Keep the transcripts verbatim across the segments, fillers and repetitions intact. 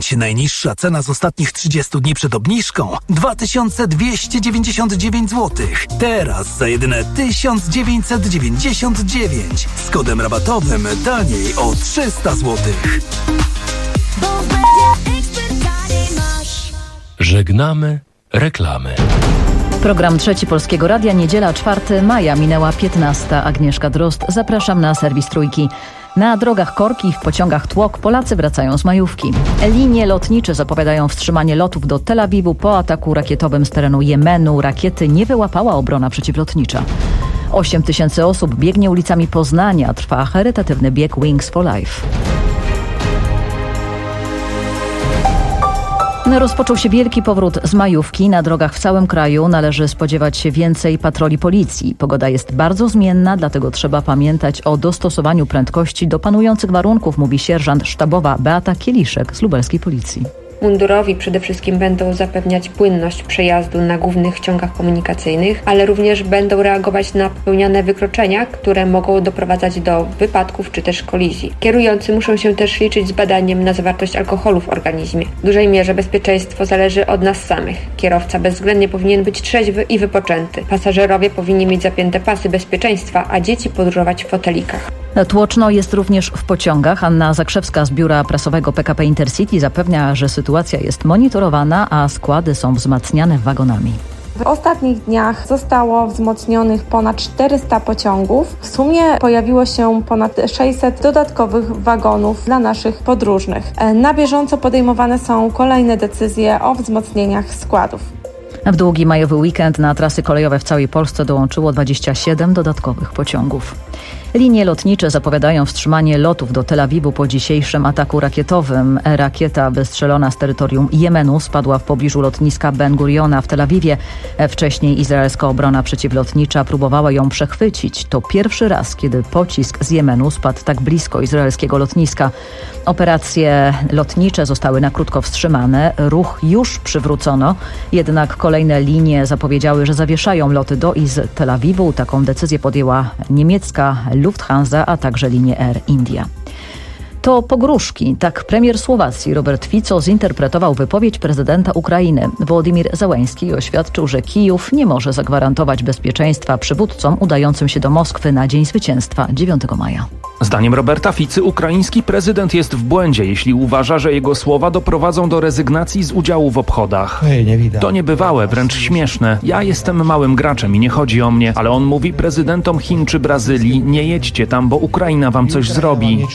dziewięć. Najniższa cena z ostatnich trzydziestu dni przed obniżką dwa tysiące dwieście dziewięćdziesiąt dziewięć złotych. Teraz za jedyne tysiąc dziewięćset dziewięćdziesiąt dziewięć. Z kodem rabatowym taniej o trzysta złotych. Żegnamy reklamy. Program Trzeci Polskiego Radia, niedziela czwartego maja, minęła piętnasta. Agnieszka Drozd, zapraszam na serwis Trójki. Na drogach korki, w pociągach tłok, Polacy wracają z majówki. Linie lotnicze zapowiadają wstrzymanie lotów do Tel Awiwu po ataku rakietowym z terenu Jemenu. Rakiety nie wyłapała obrona przeciwlotnicza. osiem tysięcy osób biegnie ulicami Poznania. Trwa charytatywny bieg Wings for Life. Rozpoczął się wielki powrót z majówki. Na drogach w całym kraju należy spodziewać się więcej patroli policji. Pogoda jest bardzo zmienna, dlatego trzeba pamiętać o dostosowaniu prędkości do panujących warunków, mówi sierżant sztabowa Beata Kieliszek z lubelskiej policji. Mundurowi przede wszystkim będą zapewniać płynność przejazdu na głównych ciągach komunikacyjnych, ale również będą reagować na popełniane wykroczenia, które mogą doprowadzać do wypadków czy też kolizji. Kierujący muszą się też liczyć z badaniem na zawartość alkoholu w organizmie. W dużej mierze bezpieczeństwo zależy od nas samych. Kierowca bezwzględnie powinien być trzeźwy i wypoczęty. Pasażerowie powinni mieć zapięte pasy bezpieczeństwa, a dzieci podróżować w fotelikach. Tłoczno jest również w pociągach. Anna Zakrzewska z biura prasowego P K P Intercity zapewnia, że sytuacja jest monitorowana, a składy są wzmacniane wagonami. W ostatnich dniach zostało wzmocnionych ponad czterysta pociągów. W sumie pojawiło się ponad sześćset dodatkowych wagonów dla naszych podróżnych. Na bieżąco podejmowane są kolejne decyzje o wzmocnieniach składów. W długi majowy weekend na trasy kolejowe w całej Polsce dołączyło dwadzieścia siedem dodatkowych pociągów. Linie lotnicze zapowiadają wstrzymanie lotów do Tel Awiwu po dzisiejszym ataku rakietowym. Rakieta wystrzelona z terytorium Jemenu spadła w pobliżu lotniska Ben Guriona w Tel Awiwie. Wcześniej izraelska obrona przeciwlotnicza próbowała ją przechwycić. To pierwszy raz, kiedy pocisk z Jemenu spadł tak blisko izraelskiego lotniska. Operacje lotnicze zostały na krótko wstrzymane. Ruch już przywrócono, jednak kolejne linie zapowiedziały, że zawieszają loty do i z Tel Awiwu. Taką decyzję podjęła niemiecka Lufthansa, a także linie Air India. To pogróżki. Tak premier Słowacji Robert Fico zinterpretował wypowiedź prezydenta Ukrainy. Wołodymyr Zełenski oświadczył, że Kijów nie może zagwarantować bezpieczeństwa przywódcom udającym się do Moskwy na Dzień Zwycięstwa dziewiątego maja. Zdaniem Roberta Ficy ukraiński prezydent jest w błędzie, jeśli uważa, że jego słowa doprowadzą do rezygnacji z udziału w obchodach. To niebywałe, wręcz śmieszne. Ja jestem małym graczem i nie chodzi o mnie, ale on mówi prezydentom Chin czy Brazylii: nie jedźcie tam, bo Ukraina wam coś zrobi.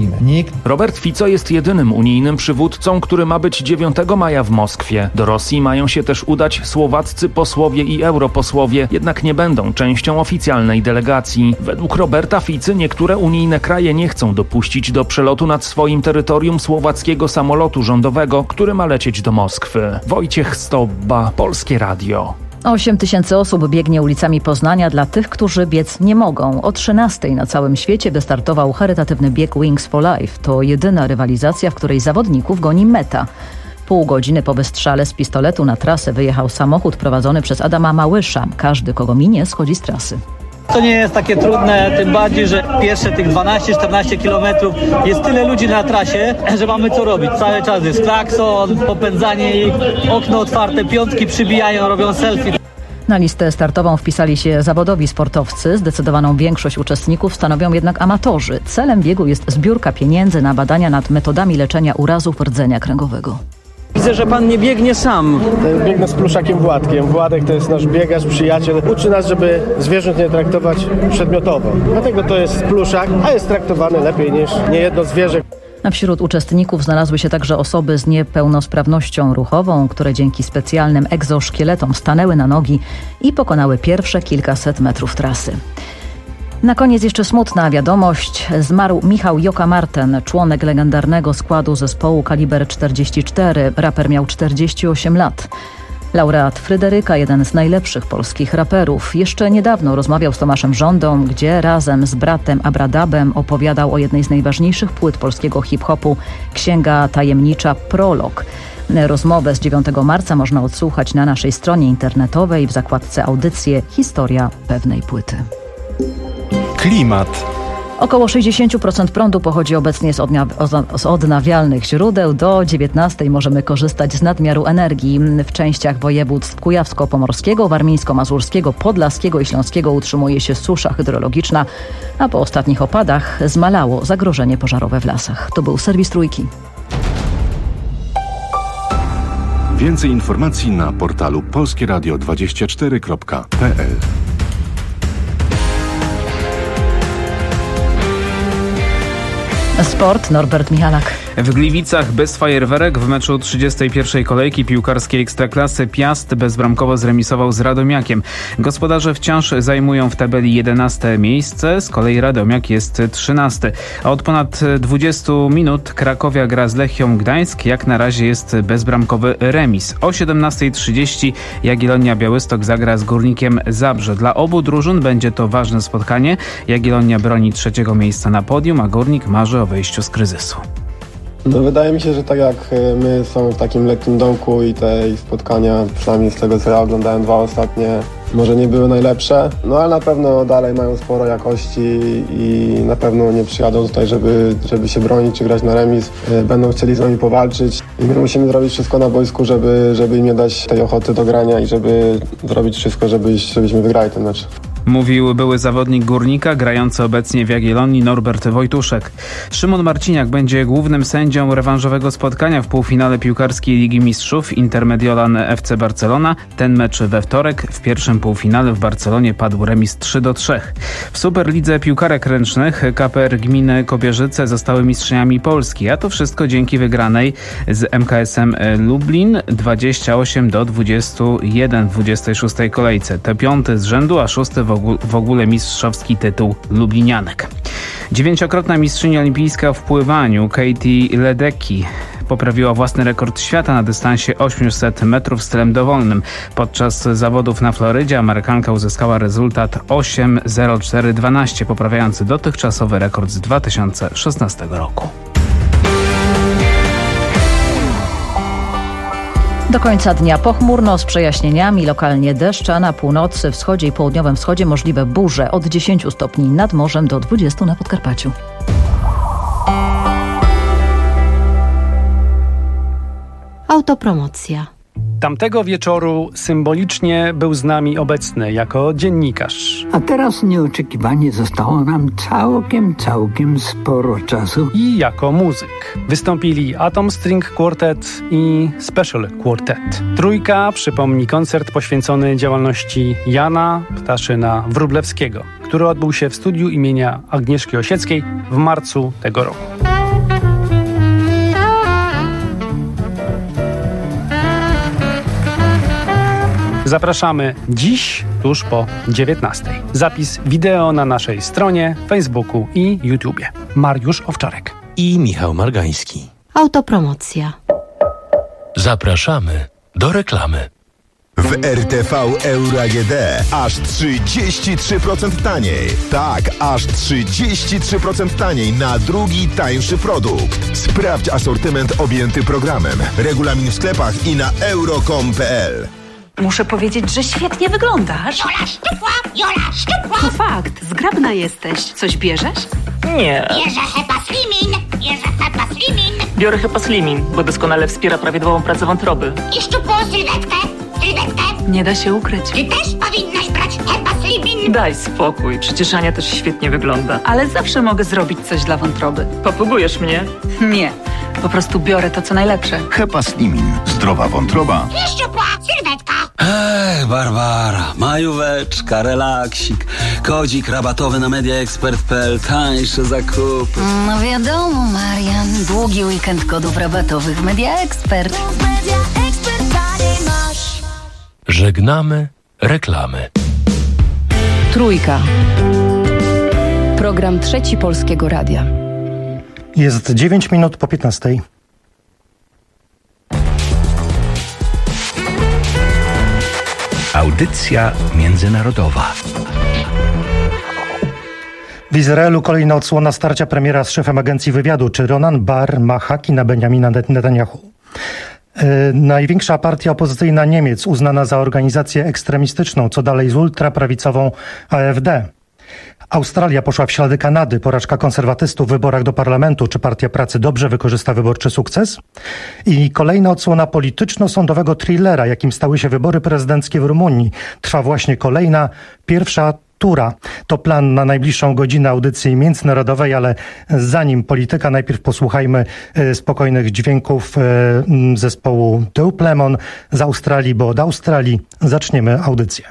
Robert Fico jest jedynym unijnym przywódcą, który ma być dziewiątego maja w Moskwie. Do Rosji mają się też udać słowaccy posłowie i europosłowie, jednak nie będą częścią oficjalnej delegacji. Według Roberta Ficy niektóre unijne kraje nie chcą dopuścić do przelotu nad swoim terytorium słowackiego samolotu rządowego, który ma lecieć do Moskwy. Wojciech Stobba, Polskie Radio. osiem tysięcy osób biegnie ulicami Poznania dla tych, którzy biec nie mogą. O trzynastej na całym świecie wystartował charytatywny bieg Wings for Life. To jedyna rywalizacja, w której zawodników goni meta. Pół godziny po wystrzale z pistoletu na trasę wyjechał samochód prowadzony przez Adama Małysza. Każdy, kogo minie, schodzi z trasy. To nie jest takie trudne, tym bardziej, że pierwsze tych dwanaście czternaście kilometrów jest tyle ludzi na trasie, że mamy co robić. Cały czas jest klakson, popędzanie ich, okno otwarte, piątki przybijają, robią selfie. Na listę startową wpisali się zawodowi sportowcy. Zdecydowaną większość uczestników stanowią jednak amatorzy. Celem biegu jest zbiórka pieniędzy na badania nad metodami leczenia urazów rdzenia kręgowego. Widzę, że pan nie biegnie sam. Biegnę z pluszakiem Władkiem. Władek to jest nasz biegacz, przyjaciel. Uczy nas, żeby zwierząt nie traktować przedmiotowo. Dlatego to jest pluszak, a jest traktowany lepiej niż niejedno zwierzę. A wśród uczestników znalazły się także osoby z niepełnosprawnością ruchową, które dzięki specjalnym egzoszkieletom stanęły na nogi i pokonały pierwsze kilkaset metrów trasy. Na koniec jeszcze smutna wiadomość. Zmarł Michał Joka-Marten, członek legendarnego składu zespołu Kaliber czterdzieści cztery. Raper miał czterdzieści osiem lat. Laureat Fryderyka, jeden z najlepszych polskich raperów. Jeszcze niedawno rozmawiał z Tomaszem Żądą, gdzie razem z bratem Abradabem opowiadał o jednej z najważniejszych płyt polskiego hip-hopu, Księga Tajemnicza Prolog. Rozmowę z dziewiątego marca można odsłuchać na naszej stronie internetowej w zakładce Audycje Historia pewnej płyty. Klimat. Około sześćdziesiąt procent prądu pochodzi obecnie z, odna- z odnawialnych źródeł. Do dziewiętnastej możemy korzystać z nadmiaru energii. W częściach województw kujawsko-pomorskiego, warmińsko-mazurskiego, podlaskiego i śląskiego utrzymuje się susza hydrologiczna, a po ostatnich opadach zmalało zagrożenie pożarowe w lasach. To był serwis Trójki. Więcej informacji na portalu polskie radio dwadzieścia cztery kropka p l. Sport, Norbert Michalak. W Gliwicach bez fajerwerek w meczu trzydziestej pierwszej kolejki piłkarskiej Ekstraklasy Piast bezbramkowo zremisował z Radomiakiem. Gospodarze wciąż zajmują w tabeli jedenaste miejsce, z kolei Radomiak jest trzynasty. A od ponad dwudziestu minut Krakowia gra z Lechią Gdańsk. Jak na razie jest bezbramkowy remis. O siedemnastej trzydzieści Jagiellonia Białystok zagra z Górnikiem Zabrze. Dla obu drużyn będzie to ważne spotkanie. Jagiellonia broni trzeciego miejsca na podium, a Górnik marzy o wyjściu z kryzysu. No wydaje mi się, że tak jak my są w takim lekkim dołku i te ich spotkania, przynajmniej z tego co ja oglądałem, dwa ostatnie, może nie były najlepsze, no ale na pewno dalej mają sporo jakości i na pewno nie przyjadą tutaj, żeby, żeby się bronić czy grać na remis. Będą chcieli z nami powalczyć i my musimy zrobić wszystko na boisku, żeby, żeby im nie dać tej ochoty do grania i żeby zrobić wszystko, żeby, żebyśmy wygrali ten mecz. Mówił były zawodnik Górnika, grający obecnie w Jagiellonii Norbert Wojtuszek. Szymon Marciniak będzie głównym sędzią rewanżowego spotkania w półfinale piłkarskiej Ligi Mistrzów Intermediolan F C Barcelona. Ten mecz we wtorek. W pierwszym półfinale w Barcelonie padł remis trzy do trzech. W Superlidze piłkarek ręcznych K P R Gminy Kobierzyce zostały mistrzami Polski, a to wszystko dzięki wygranej z M K S-em Lublin dwadzieścia osiem do dwudziestu jeden w dwudziestej szóstej kolejce. To piąty z rzędu, a szósty w w ogóle mistrzowski tytuł lublinianek. Dziewięciokrotna mistrzyni olimpijska w pływaniu Katie Ledecky poprawiła własny rekord świata na dystansie osiemset metrów stylem dowolnym. Podczas zawodów na Florydzie Amerykanka uzyskała rezultat osiem zero cztery dwanaście, poprawiający dotychczasowy rekord z dwa tysiące szesnastego roku. Do końca dnia pochmurno z przejaśnieniami, lokalnie deszcz, a na północy, wschodzie i południowym wschodzie możliwe burze od dziesięciu stopni nad morzem do dwudziestu na Podkarpaciu. Autopromocja. Tamtego wieczoru symbolicznie był z nami obecny jako dziennikarz. A teraz nieoczekiwanie zostało nam całkiem, całkiem sporo czasu. I jako muzyk. Wystąpili Atom String Quartet i Special Quartet. Trójka przypomni koncert poświęcony działalności Jana Ptaszyna Wróblewskiego, który odbył się w studiu imienia Agnieszki Osieckiej w marcu tego roku. Zapraszamy dziś, tuż po dziewiętnastej. Zapis wideo na naszej stronie, Facebooku i YouTubie. Mariusz Owczarek i Michał Margański. Autopromocja. Zapraszamy do reklamy. W R T V Euro A G D aż trzydzieści trzy procent taniej. Tak, aż trzydzieści trzy procent taniej na drugi tańszy produkt. Sprawdź asortyment objęty programem. Regulamin w sklepach i na euro kropka com kropka p l. Muszę powiedzieć, że świetnie wyglądasz. Jola szczupła, Jola szczupła. To fakt, zgrabna jesteś. Coś bierzesz? Nie. Bierze Hepa Slimin, bierze Hepa Slimin. Biorę Hepa Slimin, bo doskonale wspiera prawidłową pracę wątroby. I szczupłą sylwetkę, sylwetkę. Nie da się ukryć. Ty też powinnaś brać Hepa Slimin. Daj spokój, przecież Ania też świetnie wygląda. Ale zawsze mogę zrobić coś dla wątroby. Popugujesz mnie? Nie, po prostu biorę to, co najlepsze. Hepa Slimin. Zdrowa wątroba. I szczupła sylwetka. Ej, Barbara, majóweczka, relaksik, kodzik rabatowy na media ekspert kropka p l, tańsze zakupy. No wiadomo, Marian, długi weekend kodów rabatowych w Media Expert. Żegnamy reklamy. Trójka. Program Trzeci Polskiego Radia. Jest dziewięć minut po piętnastej. Audycja międzynarodowa. W Izraelu kolejna odsłona starcia premiera z szefem agencji wywiadu. Czy Ronan Bar ma haki na Benjamina Netanyahu? Yy, największa partia opozycyjna Niemiec uznana za organizację ekstremistyczną, co dalej z ultraprawicową A F D. Australia poszła w ślady Kanady. Porażka konserwatystów w wyborach do parlamentu. Czy Partia Pracy dobrze wykorzysta wyborczy sukces? I kolejna odsłona polityczno-sądowego thrillera, jakim stały się wybory prezydenckie w Rumunii. Trwa właśnie kolejna, pierwsza tura. To plan na najbliższą godzinę audycji międzynarodowej, ale zanim polityka, najpierw posłuchajmy spokojnych dźwięków zespołu Dope Lemon z Australii, bo od Australii zaczniemy audycję.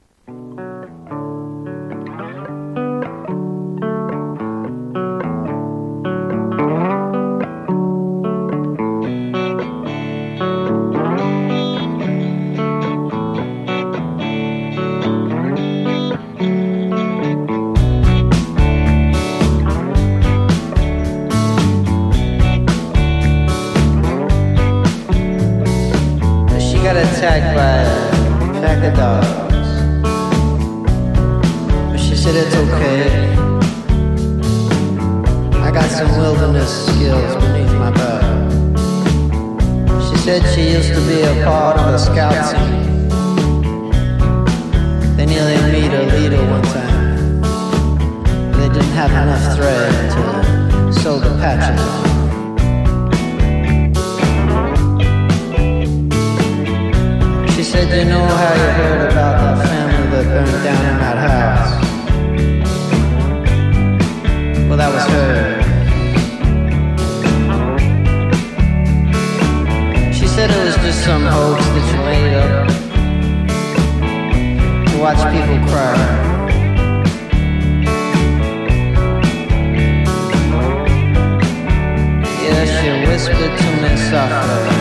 Attacked by a pack of dogs. But she said it's okay. I got some wilderness skills beneath my belt. She said she used to be a part of a scout team. They nearly meet a leader one time. They didn't have enough thread to sew the patches on. She said, you know how you heard about that family that burned down in that house? Well, that was her. She said it was just some hoax that you made up to watch people cry. Yeah, she whispered to me softly.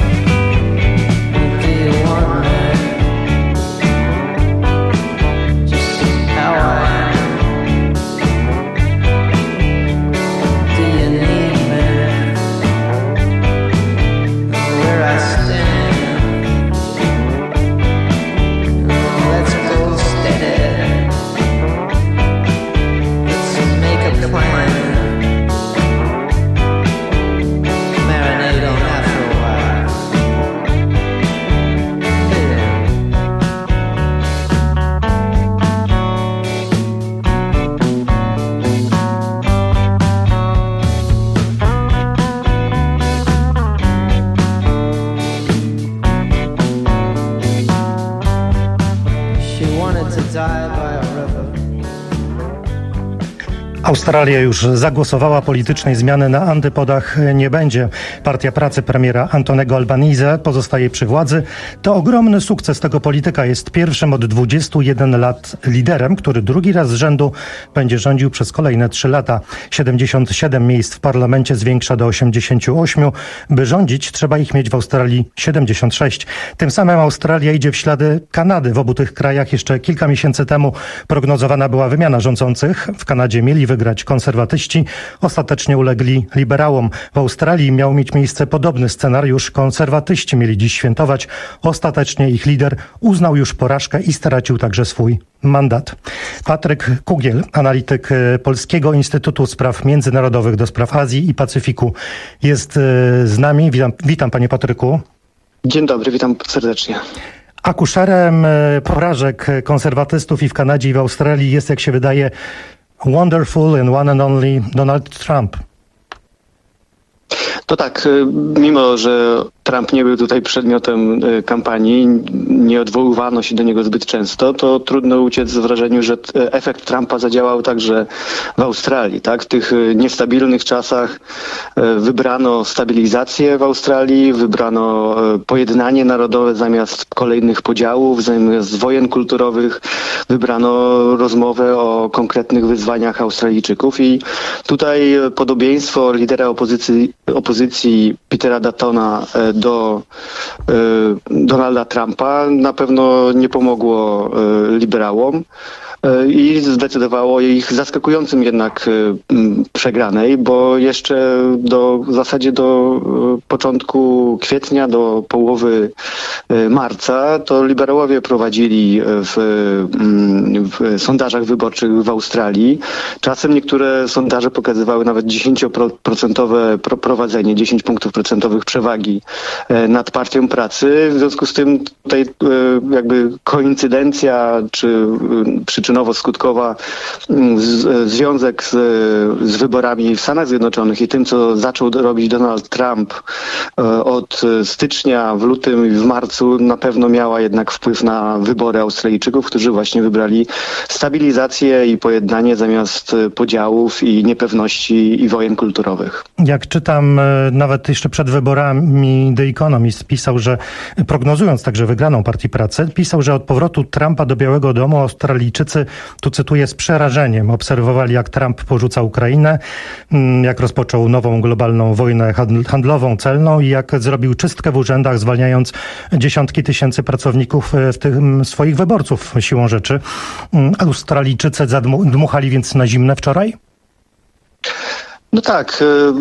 Australia już zagłosowała, politycznej zmiany na antypodach nie będzie. Partia Pracy premiera Antonego Albanese pozostaje przy władzy. To ogromny sukces tego polityka. Jest pierwszym od dwudziestu jeden lat liderem, który drugi raz z rzędu będzie rządził przez kolejne trzy lata. siedemdziesiąt siedem miejsc w parlamencie zwiększa do osiemdziesięciu ośmiu. By rządzić, trzeba ich mieć w Australii siedemdziesiąt sześć. Tym samym Australia idzie w ślady Kanady. W obu tych krajach jeszcze kilka miesięcy temu prognozowana była wymiana rządzących. W Kanadzie mieli wygrać konserwatyści, ostatecznie ulegli liberałom. W Australii miał mieć miejsce podobny scenariusz. Konserwatyści mieli dziś świętować. Ostatecznie ich lider uznał już porażkę i stracił także swój mandat. Patryk Kugiel, analityk Polskiego Instytutu Spraw Międzynarodowych do spraw Azji i Pacyfiku, jest z nami. Witam, witam panie Patryku. Dzień dobry, witam serdecznie. Akuszerem porażek konserwatystów i w Kanadzie, i w Australii jest, jak się wydaje, wonderful and one and only Donald Trump. To tak, mimo że Trump nie był tutaj przedmiotem kampanii, nie odwoływano się do niego zbyt często, to trudno uciec z wrażeniu, że efekt Trumpa zadziałał także w Australii. Tak? W tych niestabilnych czasach wybrano stabilizację w Australii, wybrano pojednanie narodowe zamiast kolejnych podziałów, zamiast wojen kulturowych, wybrano rozmowę o konkretnych wyzwaniach Australijczyków i tutaj podobieństwo lidera opozycji, opozycji Petera Duttona do y, Donalda Trumpa na pewno nie pomogło y, liberałom y, i zdecydowało ich zaskakującym jednak y, przegranej, bo jeszcze do, w zasadzie do y, początku kwietnia, do połowy y, marca to liberałowie prowadzili w, y, w sondażach wyborczych w Australii. Czasem niektóre sondaże pokazywały nawet dziesięcioprocentowe prowadzenie, dziesięć punktów procentowych przewagi nad Partią Pracy. W związku z tym tutaj jakby koincydencja czy przyczyna przyczynowo-skutkowa z, związek z, z wyborami w Stanach Zjednoczonych i tym, co zaczął robić Donald Trump od stycznia, w lutym i w marcu, na pewno miała jednak wpływ na wybory Australijczyków, którzy właśnie wybrali stabilizację i pojednanie zamiast podziałów i niepewności i wojen kulturowych. Jak czytam, nawet jeszcze przed wyborami The Economist pisał, że prognozując także wygraną Partii Pracy, pisał, że od powrotu Trumpa do Białego Domu Australijczycy, tu cytuję, z przerażeniem obserwowali, jak Trump porzuca Ukrainę, jak rozpoczął nową globalną wojnę handlową, celną i jak zrobił czystkę w urzędach, zwalniając dziesiątki tysięcy pracowników, w tym swoich wyborców siłą rzeczy. Australijczycy zadmuchali więc na zimne wczoraj? No tak,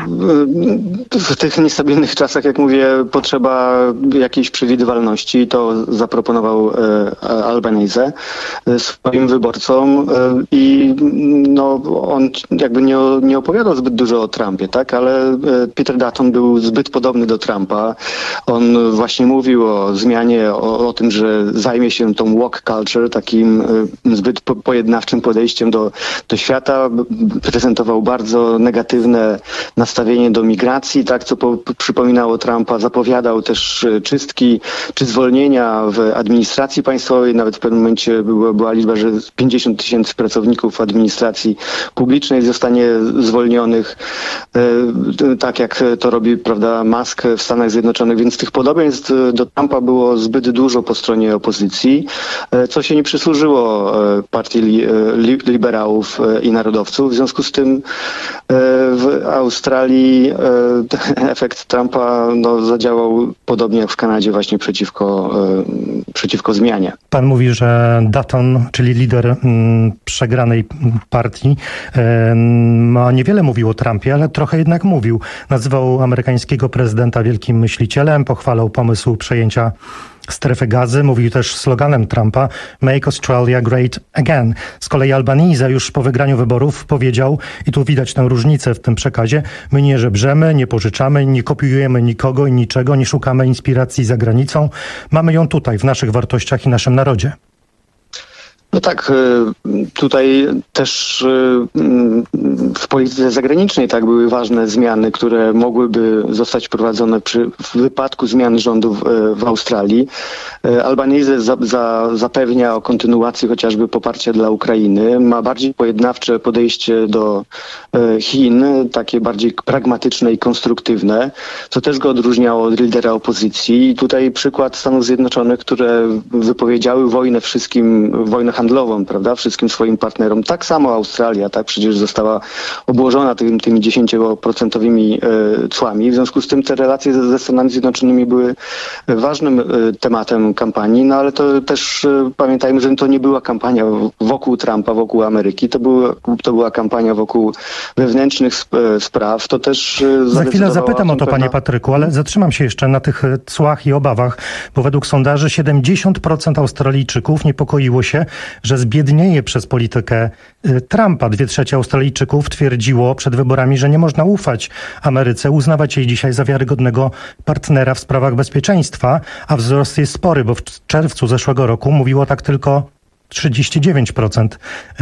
w tych niestabilnych czasach, jak mówię, potrzeba jakiejś przewidywalności i to zaproponował Albanese swoim wyborcom i no, on jakby nie, nie opowiadał zbyt dużo o Trumpie, tak, ale Peter Dutton był zbyt podobny do Trumpa. On właśnie mówił o zmianie, o, o tym, że zajmie się tą woke culture, takim zbyt pojednawczym podejściem do, do świata. Prezentował bardzo negatywne nastawienie do migracji, tak, co po, przypominało Trumpa. Zapowiadał też czystki czy zwolnienia w administracji państwowej. Nawet w pewnym momencie była, była liczba, że pięćdziesiąt tysięcy pracowników administracji publicznej zostanie zwolnionych, e, tak jak to robi, prawda, Musk w Stanach Zjednoczonych. Więc tych podobieństw do Trumpa było zbyt dużo po stronie opozycji, e, co się nie przysłużyło e, partii li, e, liberałów e, i narodowców. W związku z tym e, w Australii e, efekt Trumpa no, zadziałał podobnie jak w Kanadzie właśnie przeciwko, e, przeciwko zmianie. Pan mówi, że Dutton, czyli lider m, przegranej partii, e, ma niewiele mówił o Trumpie, ale trochę jednak mówił. Nazywał amerykańskiego prezydenta wielkim myślicielem, pochwalał pomysł przejęcia strefy Gazy, mówił też sloganem Trumpa Make Australia Great Again. Z kolei Albanese już po wygraniu wyborów powiedział, i tu widać tę różnicę w tym przekazie, my nie żebrzemy, nie pożyczamy, nie kopiujemy nikogo i niczego, nie szukamy inspiracji za granicą. Mamy ją tutaj, w naszych wartościach i naszym narodzie. No tak, tutaj też w polityce zagranicznej tak były ważne zmiany, które mogłyby zostać wprowadzone przy, w wypadku zmiany rządów w Australii. Albanese za, za, zapewnia o kontynuacji chociażby poparcia dla Ukrainy. Ma bardziej pojednawcze podejście do Chin, takie bardziej pragmatyczne i konstruktywne, co też go odróżniało od lidera opozycji. I tutaj przykład Stanów Zjednoczonych, które wypowiedziały wojnę wszystkim, wojnę handlową, prawda, wszystkim swoim partnerom. Tak samo Australia, tak, przecież została obłożona tym, tymi dziesięcioprocentowymi e, cłami. W związku z tym te relacje ze, ze Stanami Zjednoczonymi były ważnym e, tematem kampanii, no ale to też e, pamiętajmy, że to nie była kampania wokół Trumpa, wokół Ameryki, to, był, to była kampania wokół wewnętrznych sp spraw. To też e, Za chwilę zapytam o to, pewna... panie Patryku, ale zatrzymam się jeszcze na tych cłach i obawach, bo według sondaży siedemdziesiąt procent Australijczyków niepokoiło się, że zbiednieje przez politykę Trumpa. Dwie trzecie Australijczyków twierdziło przed wyborami, że nie można ufać Ameryce, uznawać jej dzisiaj za wiarygodnego partnera w sprawach bezpieczeństwa, a wzrost jest spory, bo w czerwcu zeszłego roku mówiło tak tylko trzydzieści dziewięć procent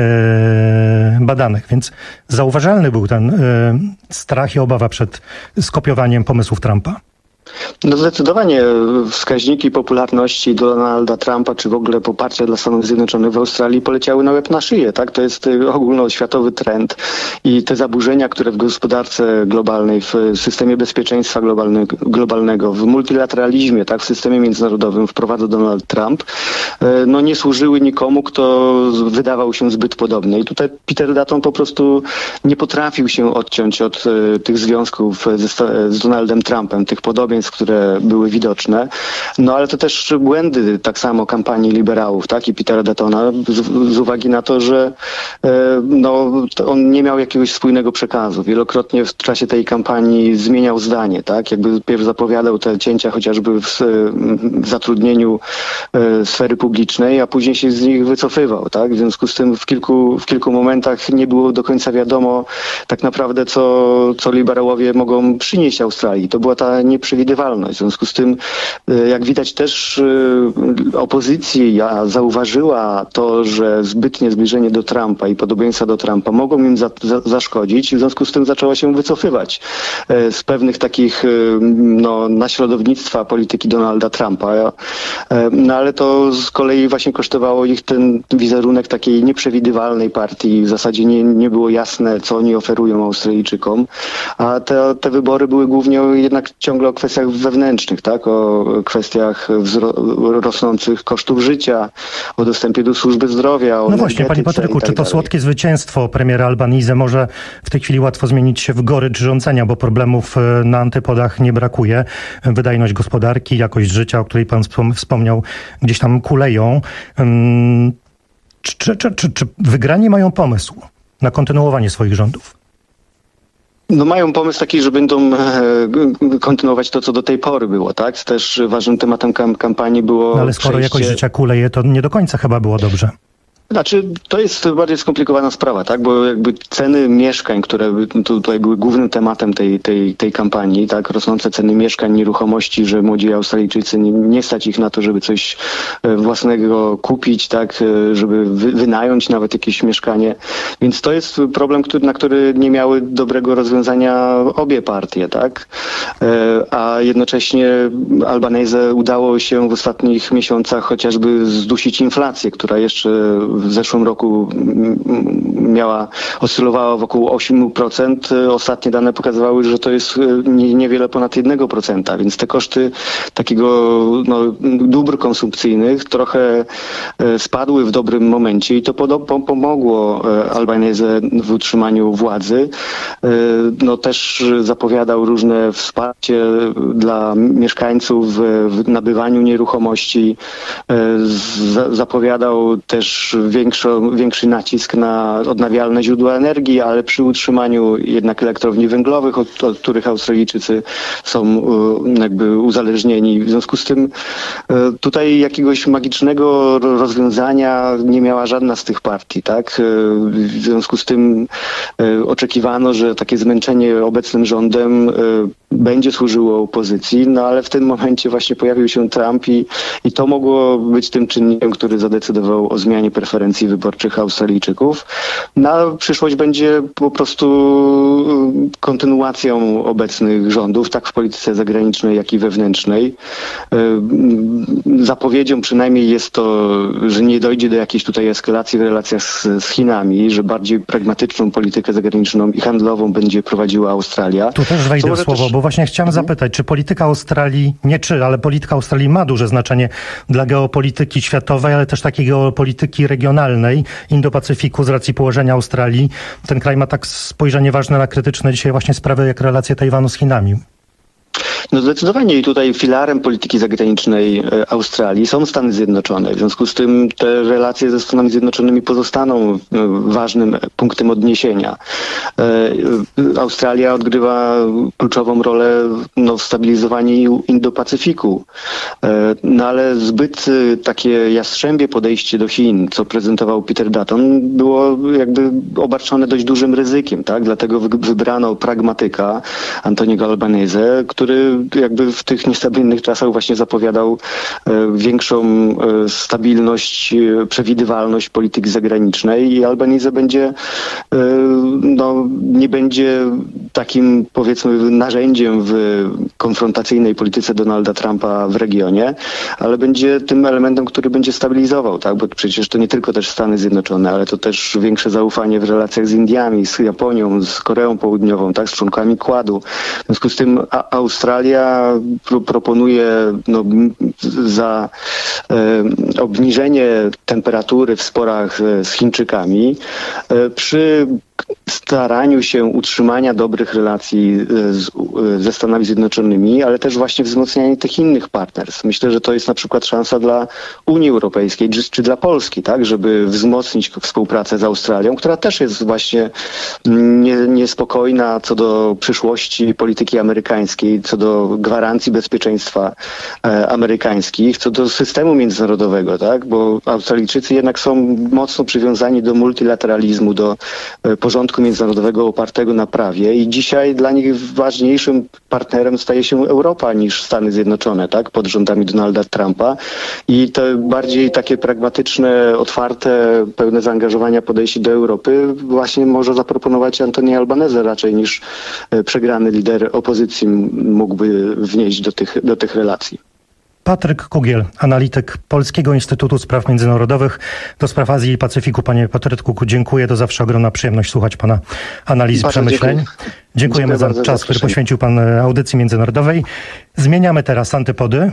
badanych, więc zauważalny był ten strach i obawa przed skopiowaniem pomysłów Trumpa. No zdecydowanie wskaźniki popularności Donalda Trumpa, czy w ogóle poparcia dla Stanów Zjednoczonych w Australii poleciały na łeb na szyję, tak? To jest ogólnoświatowy trend i te zaburzenia, które w gospodarce globalnej, w systemie bezpieczeństwa globalnego, globalnego w multilateralizmie, tak, w systemie międzynarodowym wprowadza Donald Trump, no nie służyły nikomu, kto wydawał się zbyt podobny. I tutaj Peter Dutton po prostu nie potrafił się odciąć od tych związków ze, z Donaldem Trumpem, tych podobieństw, które były widoczne. No ale to też błędy tak samo kampanii liberałów, tak, i Petera Duttona z, z uwagi na to, że e, no, to on nie miał jakiegoś spójnego przekazu. Wielokrotnie w czasie tej kampanii zmieniał zdanie, tak, jakby pierw zapowiadał te cięcia chociażby w, w zatrudnieniu e, sfery publicznej, a później się z nich wycofywał, tak. W związku z tym w kilku, w kilku momentach nie było do końca wiadomo tak naprawdę, co, co liberałowie mogą przynieść Australii. To była ta nieprzewidywalność przewidywalność. W związku z tym, jak widać też opozycja zauważyła to, że zbytnie zbliżenie do Trumpa i podobieństwa do Trumpa mogą im za, za, zaszkodzić i w związku z tym zaczęła się wycofywać z pewnych takich no, naśladownictwa polityki Donalda Trumpa. No ale to z kolei właśnie kosztowało ich ten wizerunek takiej nieprzewidywalnej partii. W zasadzie nie, nie było jasne, co oni oferują Australijczykom, a te, te wybory były głównie jednak ciągle o kwestiach wewnętrznych, tak? O kwestiach wzro- rosnących kosztów życia, o dostępie do służby zdrowia, o No właśnie, panie Patryku, tak czy to dalej. Słodkie zwycięstwo premiera Albanese może w tej chwili łatwo zmienić się w gorycz rządzenia, bo problemów na antypodach nie brakuje. Wydajność gospodarki, jakość życia, o której pan wspomniał, gdzieś tam kuleją. Czy, czy, czy, czy wygrani mają pomysł na kontynuowanie swoich rządów? No mają pomysł taki, że będą e, kontynuować to, co do tej pory było, tak? Też ważnym tematem kam- kampanii było... No ale skoro przejście... jakość życia kuleje, to nie do końca chyba było dobrze. Znaczy, to jest bardziej skomplikowana sprawa, tak? Bo jakby ceny mieszkań, które tutaj były głównym tematem tej, tej, tej kampanii, tak? Rosnące ceny mieszkań, nieruchomości, że młodzi Australijczycy nie, nie stać ich na to, żeby coś własnego kupić, tak? Żeby wy, wynająć nawet jakieś mieszkanie. Więc to jest problem, który, na który nie miały dobrego rozwiązania obie partie, tak? A jednocześnie Albanese udało się w ostatnich miesiącach chociażby zdusić inflację, która jeszcze w zeszłym roku miała, oscylowała wokół osiem procent. Ostatnie dane pokazywały, że to jest nie, niewiele ponad jeden procent, więc te koszty takiego no, dóbr konsumpcyjnych trochę spadły w dobrym momencie i to pomogło Albanese w utrzymaniu władzy. No też zapowiadał różne wsparcie dla mieszkańców w nabywaniu nieruchomości. Zapowiadał też Większy, większy nacisk na odnawialne źródła energii, ale przy utrzymaniu jednak elektrowni węglowych, od, od których Australijczycy są jakby uzależnieni. W związku z tym tutaj jakiegoś magicznego rozwiązania nie miała żadna z tych partii, tak? W związku z tym oczekiwano, że takie zmęczenie obecnym rządem będzie służyło opozycji, no ale w tym momencie właśnie pojawił się Trump i, i to mogło być tym czynnikiem, który zadecydował o zmianie preferencji wyborczych Australijczyków. Na przyszłość będzie po prostu kontynuacją obecnych rządów, tak w polityce zagranicznej, jak i wewnętrznej. Zapowiedzią przynajmniej jest to, że nie dojdzie do jakiejś tutaj eskalacji w relacjach z, z Chinami, że bardziej pragmatyczną politykę zagraniczną i handlową będzie prowadziła Australia. Tu też wejdę w słowo, też... bo właśnie chciałem mhm. zapytać, czy polityka Australii, nie czy, ale polityka Australii ma duże znaczenie dla geopolityki światowej, ale też takiej geopolityki regionalnej Indo-Pacyfiku z racji położenia Australii. Ten kraj ma tak spojrzenie ważne na krytyczne dzisiaj właśnie sprawy jak relacje Tajwanu z Chinami. No zdecydowanie i tutaj filarem polityki zagranicznej Australii są Stany Zjednoczone. W związku z tym te relacje ze Stanami Zjednoczonymi pozostaną ważnym punktem odniesienia. Australia odgrywa kluczową rolę no, w stabilizowaniu Indo-Pacyfiku. No ale zbyt takie jastrzębie podejście do Chin, co prezentował Peter Dutton, było jakby obarczone dość dużym ryzykiem, tak? Dlatego wybrano pragmatyka Antoniego Albanese, który jakby w tych niestabilnych czasach właśnie zapowiadał większą stabilność, przewidywalność polityki zagranicznej i Albanese będzie, no, nie będzie takim powiedzmy narzędziem w konfrontacyjnej polityce Donalda Trumpa w regionie, ale będzie tym elementem, który będzie stabilizował, tak? Bo przecież to nie tylko też Stany Zjednoczone, ale to też większe zaufanie w relacjach z Indiami, z Japonią, z Koreą Południową, tak? Z członkami Quadu. W związku z tym Australia pro, proponuje no, za e, obniżenie temperatury w sporach z Chińczykami e, przy staraniu się utrzymania dobrych relacji z, ze Stanami Zjednoczonymi, ale też właśnie wzmocnianie tych innych partnerstw. Myślę, że to jest na przykład szansa dla Unii Europejskiej czy, czy dla Polski, tak, żeby wzmocnić współpracę z Australią, która też jest właśnie nie, niespokojna co do przyszłości polityki amerykańskiej, co do gwarancji bezpieczeństwa e, amerykańskich, co do systemu międzynarodowego, tak, bo Australijczycy jednak są mocno przywiązani do multilateralizmu, do e, porządku międzynarodowego opartego na prawie i dzisiaj dla nich ważniejszym partnerem staje się Europa niż Stany Zjednoczone, tak, pod rządami Donalda Trumpa. I to bardziej takie pragmatyczne, otwarte, pełne zaangażowania podejście do Europy właśnie może zaproponować Antoni Albanese raczej niż przegrany lider opozycji mógłby wnieść do tych, do tych relacji. Patryk Kugiel, analityk Polskiego Instytutu Spraw Międzynarodowych do spraw Azji i Pacyfiku. Panie Patryku, dziękuję. To zawsze ogromna przyjemność słuchać pana analiz i przemyśleń. Dziękuję. Dziękujemy dziękuję za czas, za który poświęcił pan audycji międzynarodowej. Zmieniamy teraz antypody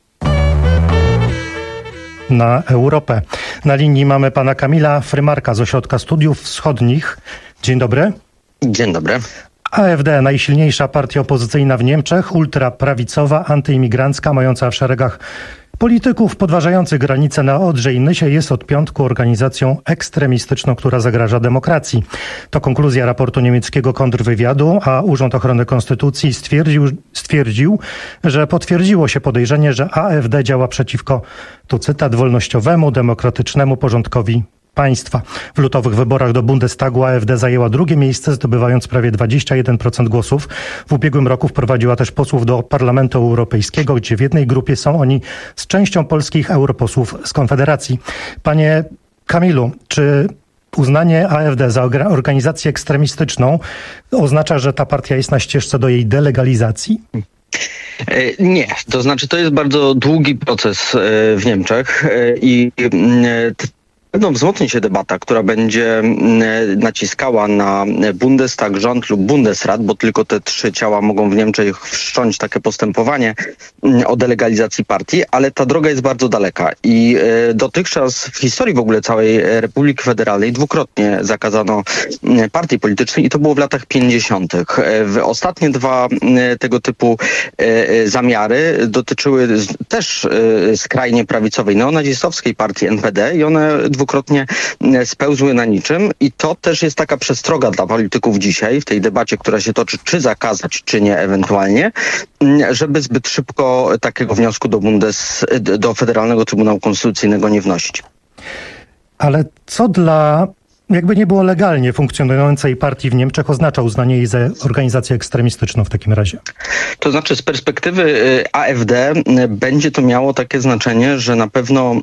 na Europę. Na linii mamy pana Kamila Frymarka z Ośrodka Studiów Wschodnich. Dzień dobry. Dzień dobry. AfD, najsilniejsza partia opozycyjna w Niemczech, ultraprawicowa, antyimigrancka, mająca w szeregach polityków podważających granice na Odrze i Nysie, jest od piątku organizacją ekstremistyczną, która zagraża demokracji. To konkluzja raportu niemieckiego kontrwywiadu, a Urząd Ochrony Konstytucji stwierdził, stwierdził, że potwierdziło się podejrzenie, że AfD działa przeciwko, tu cytat, wolnościowemu, demokratycznemu porządkowi państwa. W lutowych wyborach do Bundestagu AfD zajęła drugie miejsce, zdobywając prawie dwadzieścia jeden procent głosów. W ubiegłym roku wprowadziła też posłów do Parlamentu Europejskiego, gdzie w jednej grupie są oni z częścią polskich europosłów z Konfederacji. Panie Kamilu, czy uznanie AfD za organizację ekstremistyczną oznacza, że ta partia jest na ścieżce do jej delegalizacji? Nie, to znaczy to jest bardzo długi proces w Niemczech i pewno wzmocni się debata, która będzie naciskała na Bundestag, rząd lub Bundesrat, bo tylko te trzy ciała mogą w Niemczech wszcząć takie postępowanie o delegalizacji partii, ale ta droga jest bardzo daleka i dotychczas w historii w ogóle całej Republiki Federalnej dwukrotnie zakazano partii politycznej i to było w latach pięćdziesiątych. Ostatnie dwa tego typu zamiary dotyczyły też skrajnie prawicowej neonazistowskiej partii N P D i one dwukrotnie spełzły na niczym i to też jest taka przestroga dla polityków dzisiaj w tej debacie, która się toczy, czy zakazać, czy nie ewentualnie, żeby zbyt szybko takiego wniosku do Bundes, do Federalnego Trybunału Konstytucyjnego nie wnosić. Ale co dla, jakby nie było legalnie funkcjonującej partii w Niemczech, oznacza uznanie jej za organizację ekstremistyczną w takim razie? To znaczy z perspektywy AfD będzie to miało takie znaczenie, że na pewno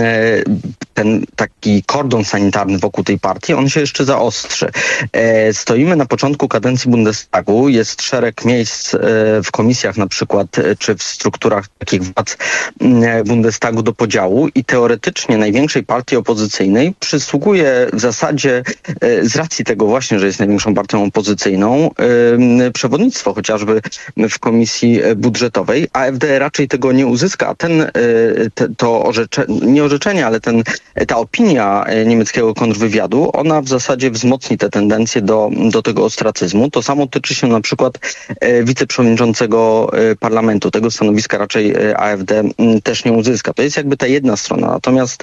ten taki kordon sanitarny wokół tej partii, on się jeszcze zaostrzy. Stoimy na początku kadencji Bundestagu, jest szereg miejsc w komisjach na przykład, czy w strukturach takich władz Bundestagu do podziału i teoretycznie największej partii opozycyjnej przysługuje w zasadzie z racji tego właśnie, że jest największą partią opozycyjną, przewodnictwo chociażby w komisji budżetowej. AfD raczej tego nie uzyska, a ten, te, to orzecze, nie orzeczenie, ale ten, ta opinia niemieckiego kontrwywiadu, ona w zasadzie wzmocni te tendencje do, do tego ostracyzmu. To samo tyczy się na przykład wiceprzewodniczącego parlamentu. Tego stanowiska raczej AfD też nie uzyska. To jest jakby ta jedna strona. Natomiast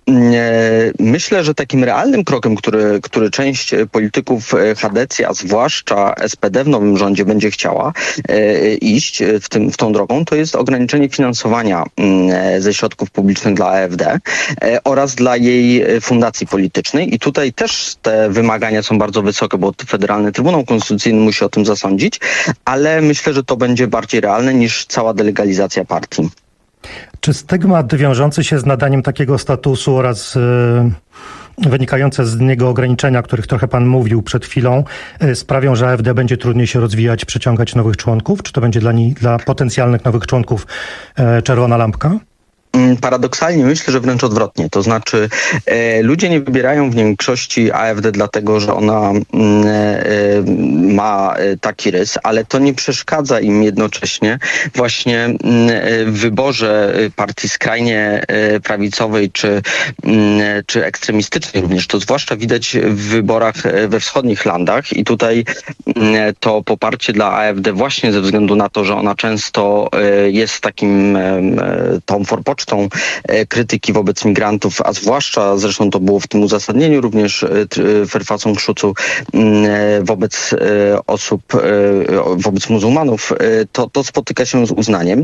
myślę, że takim realnym krokiem, który, który część polityków Chadecji, a zwłaszcza S P D w nowym rządzie będzie chciała iść w, tym, w tą drogą, to jest ograniczenie finansowania ze środków publicznych dla AfD oraz dla jej fundacji politycznej. I tutaj też te wymagania są bardzo wysokie, bo Federalny Trybunał Konstytucyjny musi o tym zasądzić, ale myślę, że to będzie bardziej realne niż cała delegalizacja partii. Czy stygmat wiążący się z nadaniem takiego statusu oraz yy, wynikające z niego ograniczenia, o których trochę pan mówił przed chwilą, yy, sprawią, że AfD będzie trudniej się rozwijać, przyciągać nowych członków? Czy to będzie dla, niej, dla potencjalnych nowych członków yy, czerwona lampka? Paradoksalnie myślę, że wręcz odwrotnie. To znaczy e, ludzie nie wybierają w większości AfD dlatego, że ona e, ma taki rys, ale to nie przeszkadza im jednocześnie właśnie e, w wyborze partii skrajnie e, prawicowej czy, e, czy ekstremistycznej również. To zwłaszcza widać w wyborach we wschodnich landach i tutaj e, to poparcie dla AfD właśnie ze względu na to, że ona często e, jest takim e, tą forpocztą pocztą krytyki wobec migrantów, a zwłaszcza, zresztą to było w tym uzasadnieniu również Ferfacą Krzucu, wobec osób, wobec muzułmanów, to, to spotyka się z uznaniem.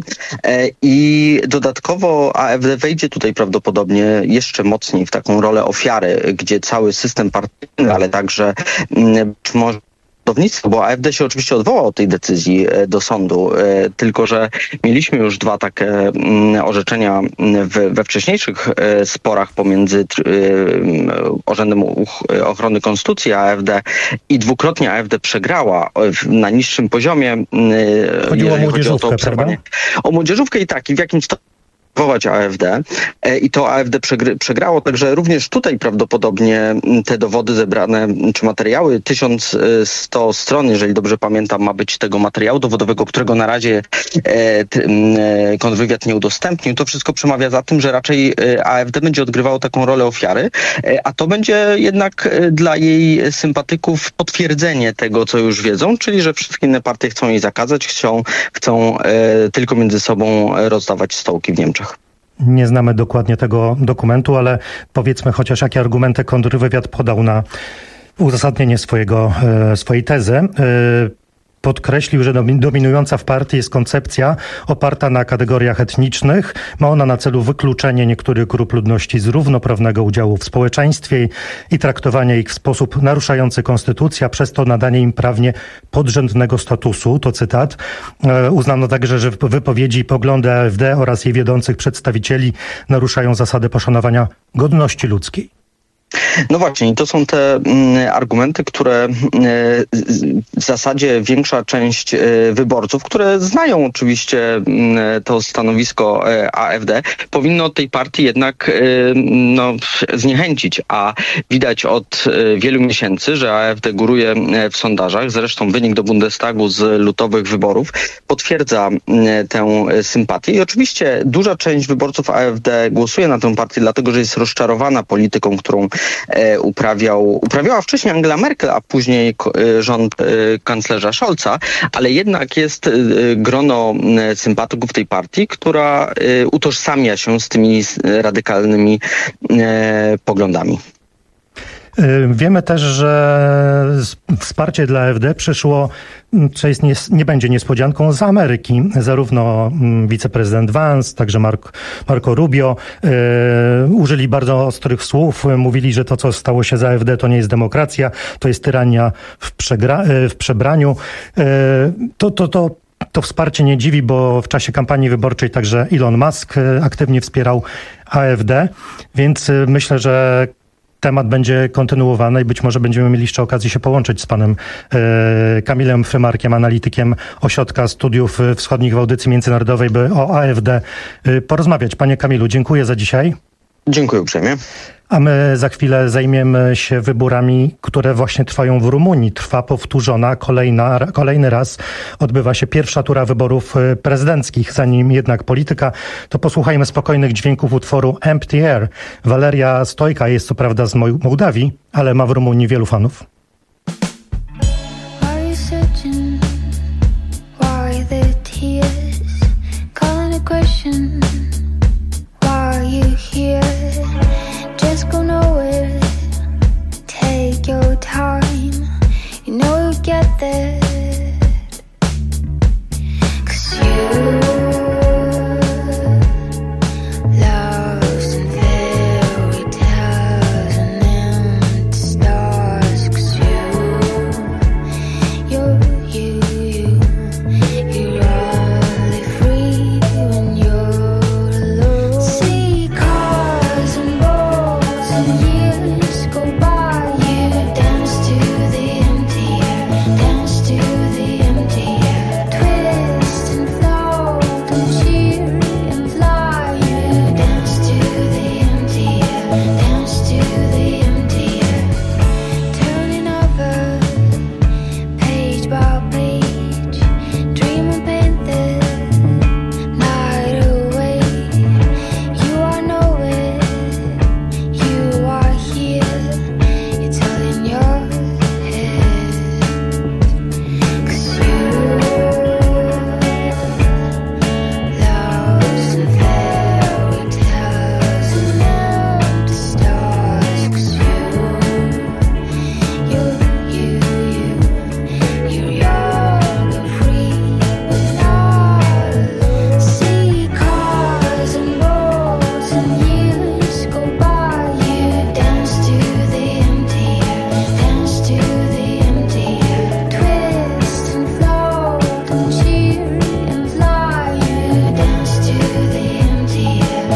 I dodatkowo AfD wejdzie tutaj prawdopodobnie jeszcze mocniej w taką rolę ofiary, gdzie cały system partyjny, ale także być może bo AfD się oczywiście odwołał od tej decyzji do sądu, tylko że mieliśmy już dwa takie orzeczenia we, we wcześniejszych sporach pomiędzy Urzędem Ochrony Konstytucji a AfD i dwukrotnie AfD przegrała na niższym poziomie. Chodziło o młodzieżówkę, chodzi o, to o młodzieżówkę i tak, i w jakimś stopniu wołać AfD i to AfD przegry, przegrało, także również tutaj prawdopodobnie te dowody zebrane, czy materiały, tysiąc sto stron, jeżeli dobrze pamiętam, ma być tego materiału dowodowego, którego na razie e, t, e, kontrwywiad nie udostępnił. To wszystko przemawia za tym, że raczej AfD będzie odgrywało taką rolę ofiary, e, a to będzie jednak dla jej sympatyków potwierdzenie tego, co już wiedzą, czyli że wszystkie inne partie chcą jej zakazać, chcą, chcą e, tylko między sobą rozdawać stołki w Niemczech. Nie znamy dokładnie tego dokumentu, ale powiedzmy chociaż, jakie argumenty kontrwywiad podał na uzasadnienie swojego, swojej tezy. Podkreślił, że dominująca w partii jest koncepcja oparta na kategoriach etnicznych. Ma ona na celu wykluczenie niektórych grup ludności z równoprawnego udziału w społeczeństwie i traktowanie ich w sposób naruszający konstytucję, a przez to nadanie im prawnie podrzędnego statusu. To cytat. Uznano także, że wypowiedzi i poglądy AfD oraz jej wiodących przedstawicieli naruszają zasadę poszanowania godności ludzkiej. No właśnie, i to są te mm, argumenty, które y, w zasadzie większa część y, wyborców, które znają oczywiście y, to stanowisko y, AfD, powinno od tej partii jednak y, no, zniechęcić, a widać od y, wielu miesięcy, że AfD góruje y, w sondażach. Zresztą wynik do Bundestagu z lutowych wyborów potwierdza y, tę y, sympatię i oczywiście duża część wyborców AfD głosuje na tę partię, dlatego że jest rozczarowana polityką, którą Uprawiał, uprawiała wcześniej Angela Merkel, a później rząd kanclerza Scholza, ale jednak jest grono sympatyków tej partii, która utożsamia się z tymi radykalnymi poglądami. Wiemy też, że wsparcie dla AfD przyszło, co jest nie, nie będzie niespodzianką, z Ameryki. Zarówno wiceprezydent Vance, także Mark, Marco Rubio yy, użyli bardzo ostrych słów. Mówili, że to, co stało się z AfD, to nie jest demokracja, to jest tyrania w, przegra, w przebraniu. Yy, to, to, to To wsparcie nie dziwi, bo w czasie kampanii wyborczej także Elon Musk aktywnie wspierał AfD, więc myślę, że temat będzie kontynuowany i być może będziemy mieli jeszcze okazję się połączyć z panem e, Kamilem Frymarkiem, analitykiem Ośrodka Studiów Wschodnich w Audycji Międzynarodowej, by o AfD e, porozmawiać. Panie Kamilu, dziękuję za dzisiaj. Dziękuję uprzejmie. A my za chwilę zajmiemy się wyborami, które właśnie trwają w Rumunii. Trwa powtórzona, kolejna, kolejny raz odbywa się pierwsza tura wyborów prezydenckich. Zanim jednak polityka, to posłuchajmy spokojnych dźwięków utworu Empty Air. Waleria Stojka jest co prawda z Mołdawii, ale ma w Rumunii wielu fanów. Just go nowhere, take your time, you know you'll get there, 'cause you lost in fairy tales and empty stars, 'cause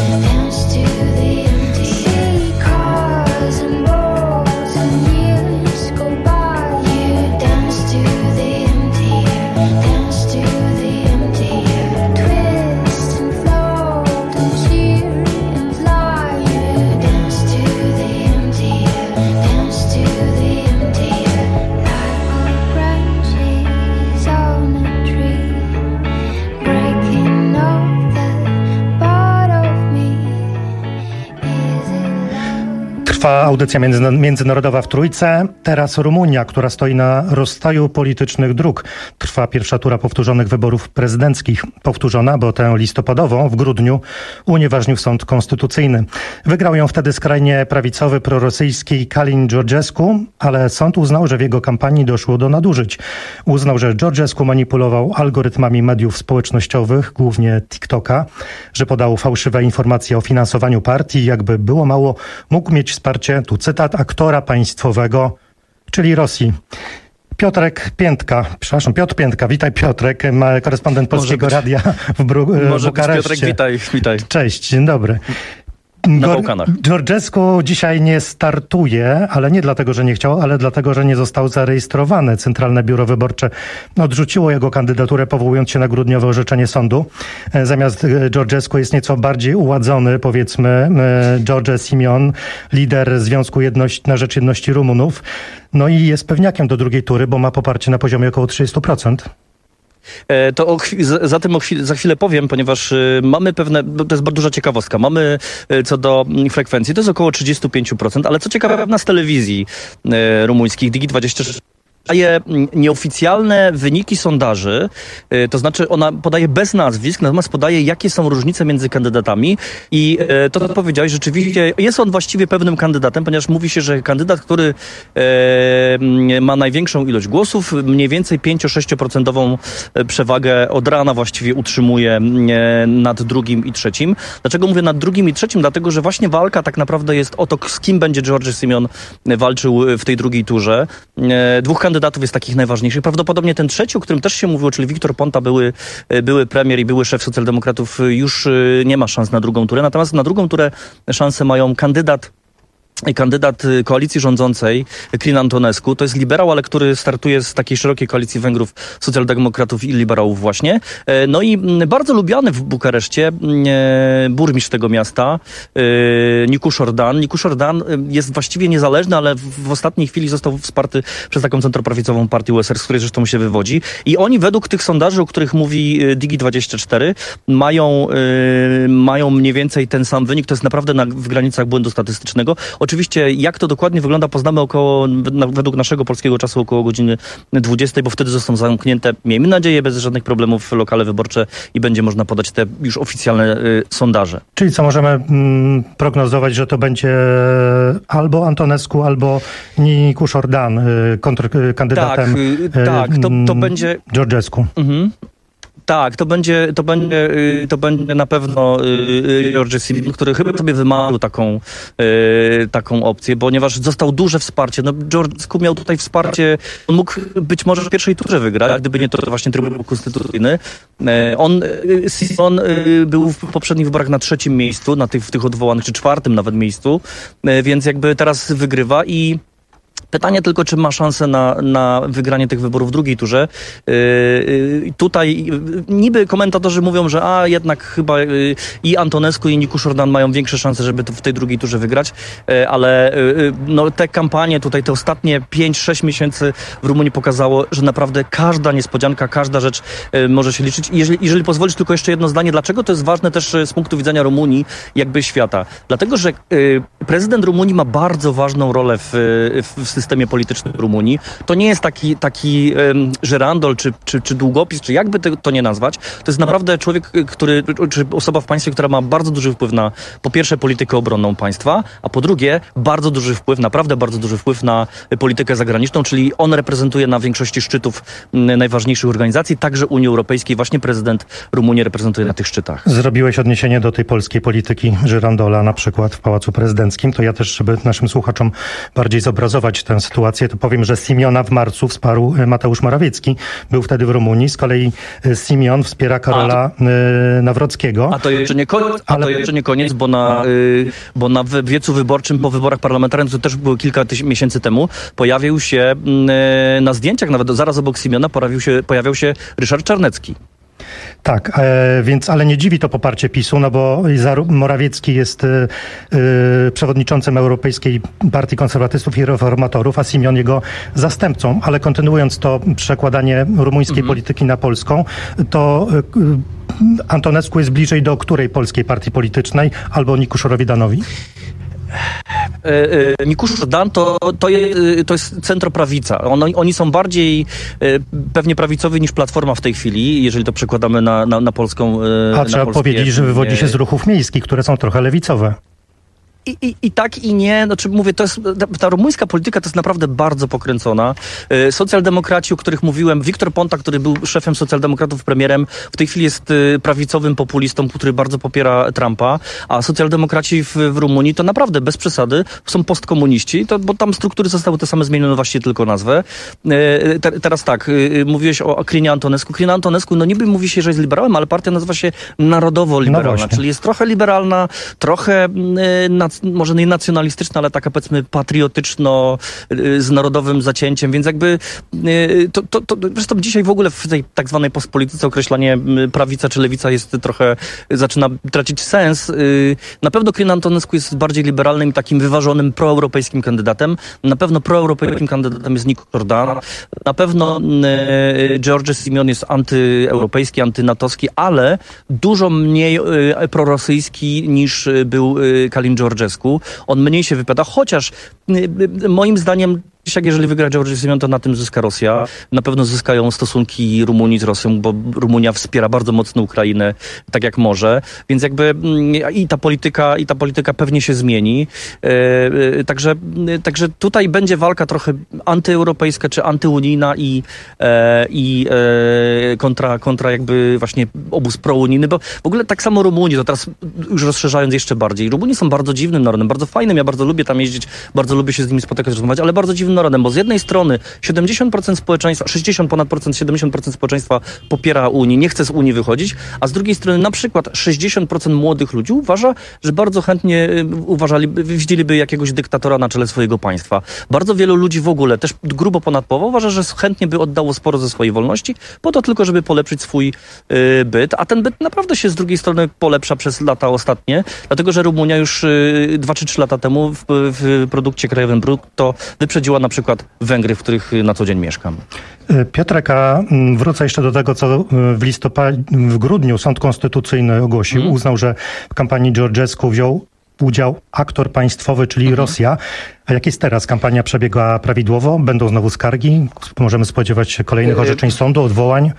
dance to the empty. See cars and roads and years go by. You dance to the empty, dance to the empty. Twist and float and cheer and fly. You dance to the empty, dance to the empty. Like branches on a tree, breaking up the part of me. Is it love? Trwa audycja międzyna- międzynarodowa w Trójce. Teraz Rumunia, która stoi na rozstaju politycznych dróg. Trwa pierwsza tura powtórzonych wyborów prezydenckich. Powtórzona, bo tę listopadową w grudniu unieważnił sąd konstytucyjny. Wygrał ją wtedy skrajnie prawicowy, prorosyjski Calin Georgescu, ale sąd uznał, że w jego kampanii doszło do nadużyć. Uznał, że Georgescu manipulował algorytmami mediów społecznościowych, głównie TikToka, że podał fałszywe informacje o finansowaniu partii i jakby było mało, mógł mieć wsparcie, tu cytat, aktora państwowego, czyli Rosji. Piotrek Piętka, przepraszam, Piotr Piętka, witaj Piotrek, ma- korespondent Polskiego Radia w Bru- Może być Bukareszcie. Piotrek, witaj, witaj. Cześć, dzień dobry. Na Gor- Bałkanach. Georgescu dzisiaj nie startuje, ale nie dlatego, że nie chciał, ale dlatego, że nie został zarejestrowany. Centralne Biuro Wyborcze odrzuciło jego kandydaturę, powołując się na grudniowe orzeczenie sądu. E, Zamiast e, Georgescu jest nieco bardziej uładzony, powiedzmy, e, George Simion, lider Związku Jedność, na rzecz Jedności Rumunów. No i jest pewniakiem do drugiej tury, bo ma poparcie na poziomie około trzydzieści procent. E, To o chwi- za, za tym o chwil- za chwilę powiem, ponieważ y, mamy pewne, bo to jest bardzo duża ciekawostka, mamy y, co do mm, frekwencji, to jest około trzydzieści pięć procent, ale co ciekawe, pewna z telewizji y, rumuńskich, Digi dwadzieścia sześć, daje mm, nieoficjalne wyniki sondaży, y, to znaczy ona podaje bez nazwisk, natomiast podaje, jakie są różnice między kandydatami i y, to, co powiedziałeś, rzeczywiście jest on właściwie pewnym kandydatem, ponieważ mówi się, że kandydat, który y, mm, ma największą ilość głosów, mniej więcej pięć do sześciu procent przewagę od rana właściwie utrzymuje e, nad drugim i trzecim. Dlaczego mówię nad drugim i trzecim? Dlatego, że właśnie walka tak naprawdę jest o to, z kim będzie George Simion walczył w tej drugiej turze. E, Dwóch kandydatów jest takich najważniejszych. Prawdopodobnie ten trzeci, o którym też się mówiło, czyli Viktor Ponta, były, były premier i były szef socjaldemokratów, już nie ma szans na drugą turę. Natomiast na drugą turę szanse mają kandydat Kandydat koalicji rządzącej, Crin Antonescu, to jest liberał, ale który startuje z takiej szerokiej koalicji Węgrów, socjaldemokratów i liberałów właśnie. No i bardzo lubiany w Bukareszcie burmistrz tego miasta, Nicuș Ordan. Nicuș Ordan jest właściwie niezależny, ale w ostatniej chwili został wsparty przez taką centroprawicową partię U S R, z której zresztą się wywodzi. I oni według tych sondaży, o których mówi Digi dwadzieścia cztery, mają, mają mniej więcej ten sam wynik. To jest naprawdę na, w granicach błędu statystycznego. Oczywiście jak to dokładnie wygląda, poznamy około, na, według naszego polskiego czasu około godziny dwudziestej, bo wtedy zostaną zamknięte, miejmy nadzieję, bez żadnych problemów lokale wyborcze i będzie można podać te już oficjalne y, sondaże. Czyli co, możemy mm, prognozować, że to będzie albo Antonescu, albo Nicuș Ordan y, kontrkandydatem Tak, y, tak to, to będzie... Georgescu. Mhm. Tak, to będzie, to będzie, to będzie na pewno George Simion, który chyba sobie wymarzył taką, taką opcję, ponieważ został duże wsparcie. No, Georgescu miał tutaj wsparcie, on mógł być może w pierwszej turze wygrać, gdyby nie to właśnie Trybunał Konstytucyjny. On, Simion był w poprzednich wyborach na trzecim miejscu, na tych, w tych odwołanych, czy czwartym nawet miejscu, więc jakby teraz wygrywa i pytanie tylko, czy ma szansę na, na wygranie tych wyborów w drugiej turze. Yy, yy, tutaj yy, niby komentatorzy mówią, że a jednak chyba yy, i Antonescu i Nicuș Ordan mają większe szanse, żeby to w tej drugiej turze wygrać, yy, ale yy, no, te kampanie tutaj, te ostatnie pięć sześć miesięcy w Rumunii pokazało, że naprawdę każda niespodzianka, każda rzecz yy, może się liczyć. I jeżeli, jeżeli pozwolisz tylko jeszcze jedno zdanie, dlaczego to jest ważne też z punktu widzenia Rumunii, jakby świata? Dlatego, że yy, prezydent Rumunii ma bardzo ważną rolę w, w systemie politycznym Rumunii. To nie jest taki, taki um, żyrandol, czy, czy, czy długopis, czy jakby to, to nie nazwać. To jest naprawdę człowiek, który, czy osoba w państwie, która ma bardzo duży wpływ na, po pierwsze, politykę obronną państwa, a po drugie, bardzo duży wpływ, naprawdę bardzo duży wpływ na politykę zagraniczną, czyli on reprezentuje na większości szczytów m, najważniejszych organizacji, także Unii Europejskiej. Właśnie prezydent Rumunii reprezentuje na tych szczytach. Zrobiłeś odniesienie do tej polskiej polityki żyrandola, na przykład w Pałacu Prezydenckim. To ja też, żeby naszym słuchaczom bardziej zobrazować tę tę sytuację, to powiem, że Simiona w marcu wsparł Mateusz Morawiecki. Był wtedy w Rumunii. Z kolei Simion wspiera Karola a, Nawrockiego. A to jeszcze nie koniec, a ale... to jeszcze nie koniec bo, na, yy, bo na wiecu wyborczym po wyborach parlamentarnych, to też było kilka tyś- miesięcy temu, pojawił się yy, na zdjęciach, nawet zaraz obok Simiona pojawił się, pojawił się Ryszard Czarnecki. Tak, e, więc ale nie dziwi to poparcie PiSu, no bo Morawiecki jest e, e, przewodniczącym Europejskiej Partii Konserwatystów i Reformatorów, a Simion jego zastępcą. Ale kontynuując to przekładanie rumuńskiej mhm. polityki na polską, to e, Antonescu jest bliżej do której polskiej partii politycznej albo Nikuszowi Danowi? Mikusz Dan to, to, je, to jest centroprawica. On, oni są bardziej pewnie prawicowi niż Platforma w tej chwili, jeżeli to przekładamy na, na, na polską. A na trzeba polskie, powiedzieć, że wywodzi się z ruchów miejskich, które są trochę lewicowe. I, i, I tak i nie, znaczy mówię, to jest, ta, ta rumuńska polityka to jest naprawdę bardzo pokręcona. Yy, socjaldemokraci, o których mówiłem, Wiktor Ponta, który był szefem socjaldemokratów, premierem, w tej chwili jest yy, prawicowym populistą, który bardzo popiera Trumpa, a socjaldemokraci w, w Rumunii to naprawdę bez przesady są postkomuniści, to, bo tam struktury zostały te same, zmieniono właściwie tylko nazwę. Yy, te, teraz tak, yy, mówiłeś o Krynie Antonescu. Kryna Antonescu, no niby mówi się, że jest liberałem, ale partia nazywa się narodowo-liberalna, no czyli jest trochę liberalna, trochę yy, na może nie nacjonalistyczna, ale taka powiedzmy patriotyczno z narodowym zacięciem, więc jakby to, to, to zresztą dzisiaj w ogóle w tej tak zwanej postpolityce określanie prawica czy lewica jest trochę, zaczyna tracić sens. Na pewno Kryna Antonescu jest bardziej liberalnym i takim wyważonym proeuropejskim kandydatem. Na pewno proeuropejskim kandydatem jest Nikuszow Dan. Na pewno George Simion jest antyeuropejski, antynatowski, ale dużo mniej prorosyjski niż był Kalin Georgescu. On mniej się wypowiada, chociaż moim zdaniem dzisiaj, jeżeli wygra George Simion, to na tym zyska Rosja. Na pewno zyskają stosunki Rumunii z Rosją, bo Rumunia wspiera bardzo mocno Ukrainę, tak jak może. Więc jakby i ta polityka, i ta polityka pewnie się zmieni. E, także, także tutaj będzie walka trochę antyeuropejska czy antyunijna i, e, i e, kontra, kontra jakby właśnie obóz prounijny, bo w ogóle tak samo Rumunii, to teraz już rozszerzając jeszcze bardziej. Rumuni są bardzo dziwnym narodem, bardzo fajnym. Ja bardzo lubię tam jeździć, bardzo lubię się z nimi spotykać, rozmawiać, ale bardzo dziwnym narodem, bo z jednej strony siedemdziesiąt procent społeczeństwa, sześćdziesiąt ponad procent, siedemdziesiąt procent społeczeństwa popiera Unię, nie chce z Unii wychodzić, a z drugiej strony na przykład sześćdziesiąt procent młodych ludzi uważa, że bardzo chętnie uważali, widzieliby jakiegoś dyktatora na czele swojego państwa. Bardzo wielu ludzi w ogóle, też grubo ponad połowa, uważa, że chętnie by oddało sporo ze swojej wolności, po to tylko, żeby polepszyć swój y, byt, a ten byt naprawdę się z drugiej strony polepsza przez lata ostatnie, dlatego, że Rumunia już y, dwa czy trzy lata temu w, w produkcie krajowym brutto wyprzedziła na przykład Węgry, w których na co dzień mieszkam. Piotrek, a wrócę jeszcze do tego, co w listopadzie, w grudniu Sąd Konstytucyjny ogłosił. Hmm. Uznał, że w kampanii Georgescu wziął udział aktor państwowy, czyli hmm. Rosja. A jak jest teraz? Kampania przebiega prawidłowo? Będą znowu skargi? Możemy spodziewać się kolejnych orzeczeń sądu, odwołań?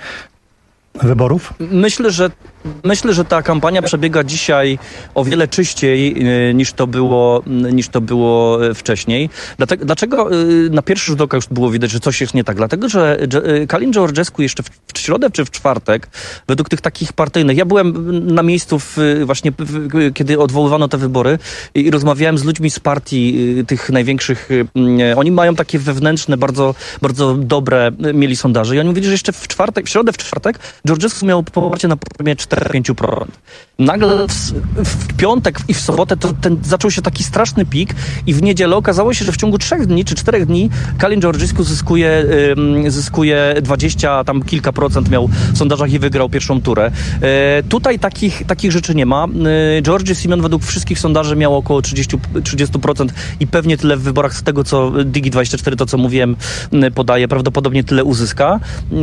Wyborów? Myślę, że myślę, że ta kampania przebiega dzisiaj o wiele czyściej niż to było, niż to było wcześniej. Dlatego, dlaczego na pierwszy rzut oka już było widać, że coś jest nie tak? Dlatego, że Kalin Georgescu jeszcze w środę czy w czwartek, według tych takich partyjnych, ja byłem na miejscu w, właśnie, w, kiedy odwoływano te wybory i rozmawiałem z ludźmi z partii tych największych. Oni mają takie wewnętrzne, bardzo, bardzo dobre, mieli sondaże i oni mówili, że jeszcze w czwartek, w środę, w czwartek Georgescu miał poparcie na poziomie cztery do pięciu procent. Nagle w, w piątek i w sobotę to ten, zaczął się taki straszny pik i w niedzielę okazało się, że w ciągu trzech dni czy czterech dni Kalin Georgescu zyskuje, ym, zyskuje dwadzieścia tam kilka procent miał w sondażach i wygrał pierwszą turę. Yy, tutaj takich, takich rzeczy nie ma. Yy, George Simion według wszystkich sondaży miał około trzydzieści procent i pewnie tyle w wyborach z tego, co Digi dwadzieścia cztery, to co mówiłem, yy, podaje, prawdopodobnie tyle uzyska. Yy,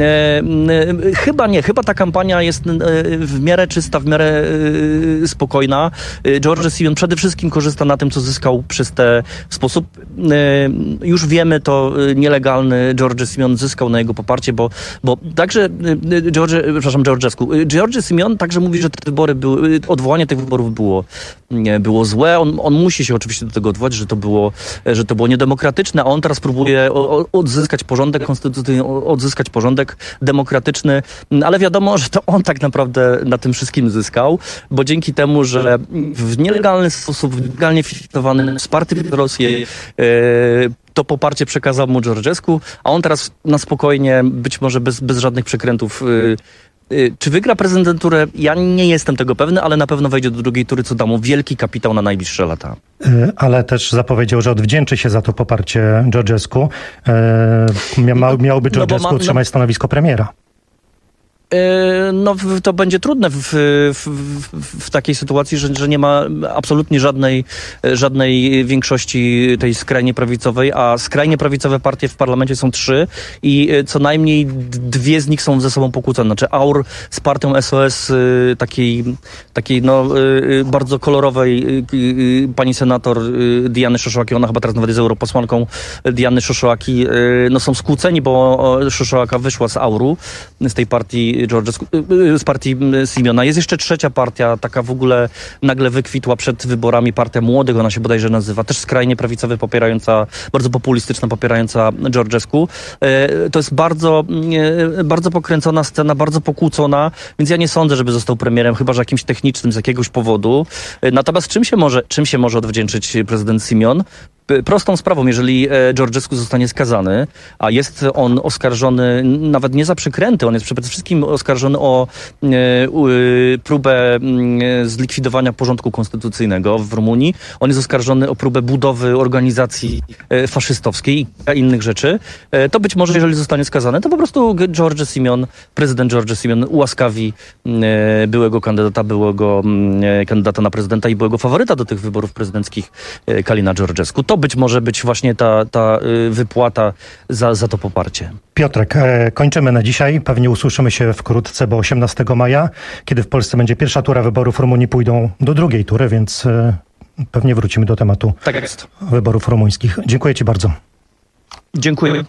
yy, chyba nie, chyba ta kampania jest yy, w miarę czysta, w miarę yy, spokojna. Yy, George Simion przede wszystkim korzysta na tym, co zyskał przez ten sposób. Yy, już wiemy, to yy, nielegalny George Simion zyskał na jego poparcie, bo, bo także yy, George, przepraszam, Georgescu. Yy, George Simion także mówi, że te wybory były, yy, odwołanie tych wyborów było nie, było złe. On, on musi się oczywiście do tego odwołać, że to było, że to było niedemokratyczne, a on teraz próbuje o, o, odzyskać porządek konstytucyjny, odzyskać porządek demokratyczny, ale wiadomo, że to on tak naprawdę na tym wszystkim zyskał, bo dzięki temu, że w nielegalny sposób, w nielegalnie finansowany wsparty przez Rosję, yy, to poparcie przekazał mu Georgescu, a on teraz na spokojnie, być może bez, bez żadnych przekrętów, yy, yy, czy wygra prezydenturę? Ja nie jestem tego pewny, ale na pewno wejdzie do drugiej tury, co da mu wielki kapitał na najbliższe lata. Ale też zapowiedział, że odwdzięczy się za to poparcie Georgescu. Miał, miałby Georgescu no ma, utrzymać no... stanowisko premiera. No to będzie trudne w, w, w, w takiej sytuacji, że, że nie ma absolutnie żadnej, żadnej większości tej skrajnie prawicowej, a skrajnie prawicowe partie w parlamencie są trzy i co najmniej dwie z nich są ze sobą pokłócone. Znaczy A U R z partią S O S takiej, takiej no, bardzo kolorowej pani senator Diany Szoszołaki, ona chyba teraz nawet jest europosłanką Diany Szoszołaki, no są skłóceni, bo Szoszołaka wyszła z A U R-u, z tej partii Georgescu, z partii Simiona. Jest jeszcze trzecia partia, taka w ogóle nagle wykwitła przed wyborami, partia młodych, ona się bodajże nazywa, też skrajnie prawicowa, popierająca, bardzo populistyczna, popierająca Georgescu. To jest bardzo, bardzo pokręcona scena, bardzo pokłócona, więc ja nie sądzę, żeby został premierem, chyba że jakimś technicznym z jakiegoś powodu. Natomiast czym się może, czym się może odwdzięczyć prezydent Simion? Prostą sprawą, jeżeli Georgescu zostanie skazany, a jest on oskarżony nawet nie za przekręty, on jest przede wszystkim oskarżony o e, e, próbę e, zlikwidowania porządku konstytucyjnego w Rumunii. On jest oskarżony o próbę budowy organizacji e, faszystowskiej i innych rzeczy. E, to być może, jeżeli zostanie skazany, to po prostu George Simion, prezydent George Simion ułaskawi e, byłego kandydata, byłego e, kandydata na prezydenta i byłego faworyta do tych wyborów prezydenckich e, Kalina Georgescu. To być może być właśnie ta, ta y, wypłata za, za to poparcie. Piotrek, e, kończymy na dzisiaj. Pewnie usłyszymy się wkrótce, bo osiemnastego maja, kiedy w Polsce będzie pierwsza tura wyborów, Rumunii pójdą do drugiej tury, więc e, pewnie wrócimy do tematu tak jest. wyborów rumuńskich. Dziękuję Ci bardzo. Dziękuję.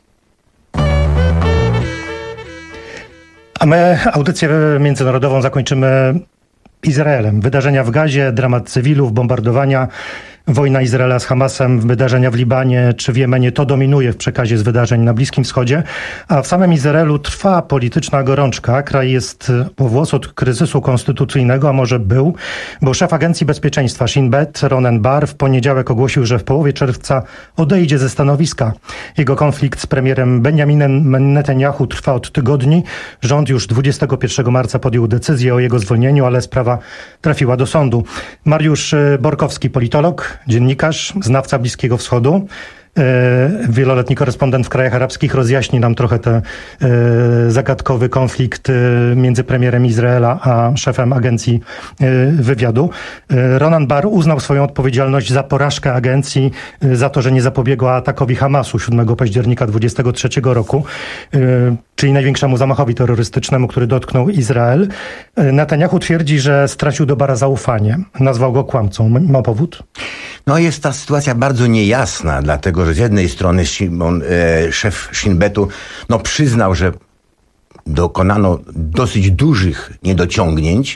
A my audycję międzynarodową zakończymy Izraelem. Wydarzenia w Gazie, dramat cywilów, bombardowania, wojna Izraela z Hamasem, wydarzenia w Libanie czy w Jemenie, to dominuje w przekazie z wydarzeń na Bliskim Wschodzie, a w samym Izraelu trwa polityczna gorączka. Kraj jest po włos od kryzysu konstytucyjnego, a może był, bo szef Agencji Bezpieczeństwa Shin Bet, Ronen Bar, w poniedziałek ogłosił, że w połowie czerwca odejdzie ze stanowiska. Jego konflikt z premierem Benjaminem Netanyahu trwa od tygodni. Rząd już dwudziestego pierwszego marca podjął decyzję o jego zwolnieniu, ale sprawa trafiła do sądu. Mariusz Borkowski, politolog, dziennikarz, znawca Bliskiego Wschodu, wieloletni korespondent w krajach arabskich, rozjaśni nam trochę ten zagadkowy konflikt między premierem Izraela a szefem agencji wywiadu. Ronen Bar uznał swoją odpowiedzialność za porażkę agencji, za to, że nie zapobiegła atakowi Hamasu siódmego października dwudziestego trzeciego roku, czyli największemu zamachowi terrorystycznemu, który dotknął Izrael. Netanyahu twierdzi, że stracił do Bara zaufanie. Nazwał go kłamcą. Ma powód? No jest ta sytuacja bardzo niejasna, dlatego że z jednej strony Shimon, e, szef Shin Betu no, przyznał, że dokonano dosyć dużych niedociągnięć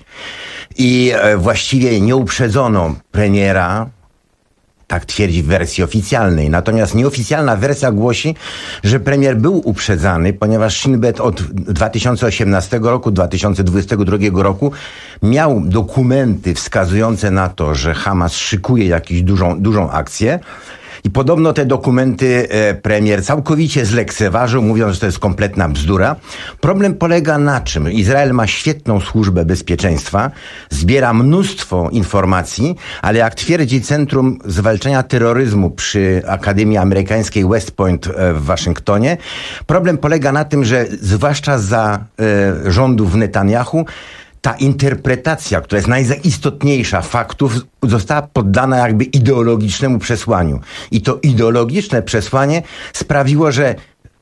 i e, właściwie nie uprzedzono premiera, tak twierdzi w wersji oficjalnej. Natomiast nieoficjalna wersja głosi, że premier był uprzedzany, ponieważ Shin Bet od dwa tysiące osiemnastego roku, dwa tysiące dwudziestego drugiego roku miał dokumenty wskazujące na to, że Hamas szykuje jakąś dużą, dużą akcję. I podobno te dokumenty e, premier całkowicie zlekceważył, mówiąc, że to jest kompletna bzdura. Problem polega na czym? Izrael ma świetną służbę bezpieczeństwa, zbiera mnóstwo informacji, ale jak twierdzi Centrum Zwalczania Terroryzmu przy Akademii Amerykańskiej West Point e, w Waszyngtonie, problem polega na tym, że zwłaszcza za e, rządów Netanyahu ta interpretacja, która jest najistotniejsza faktów, została poddana jakby ideologicznemu przesłaniu. I to ideologiczne przesłanie sprawiło, że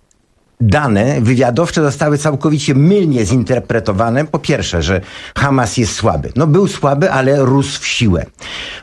dane wywiadowcze zostały całkowicie mylnie zinterpretowane. Po pierwsze, że Hamas jest słaby. No był słaby, ale rósł w siłę.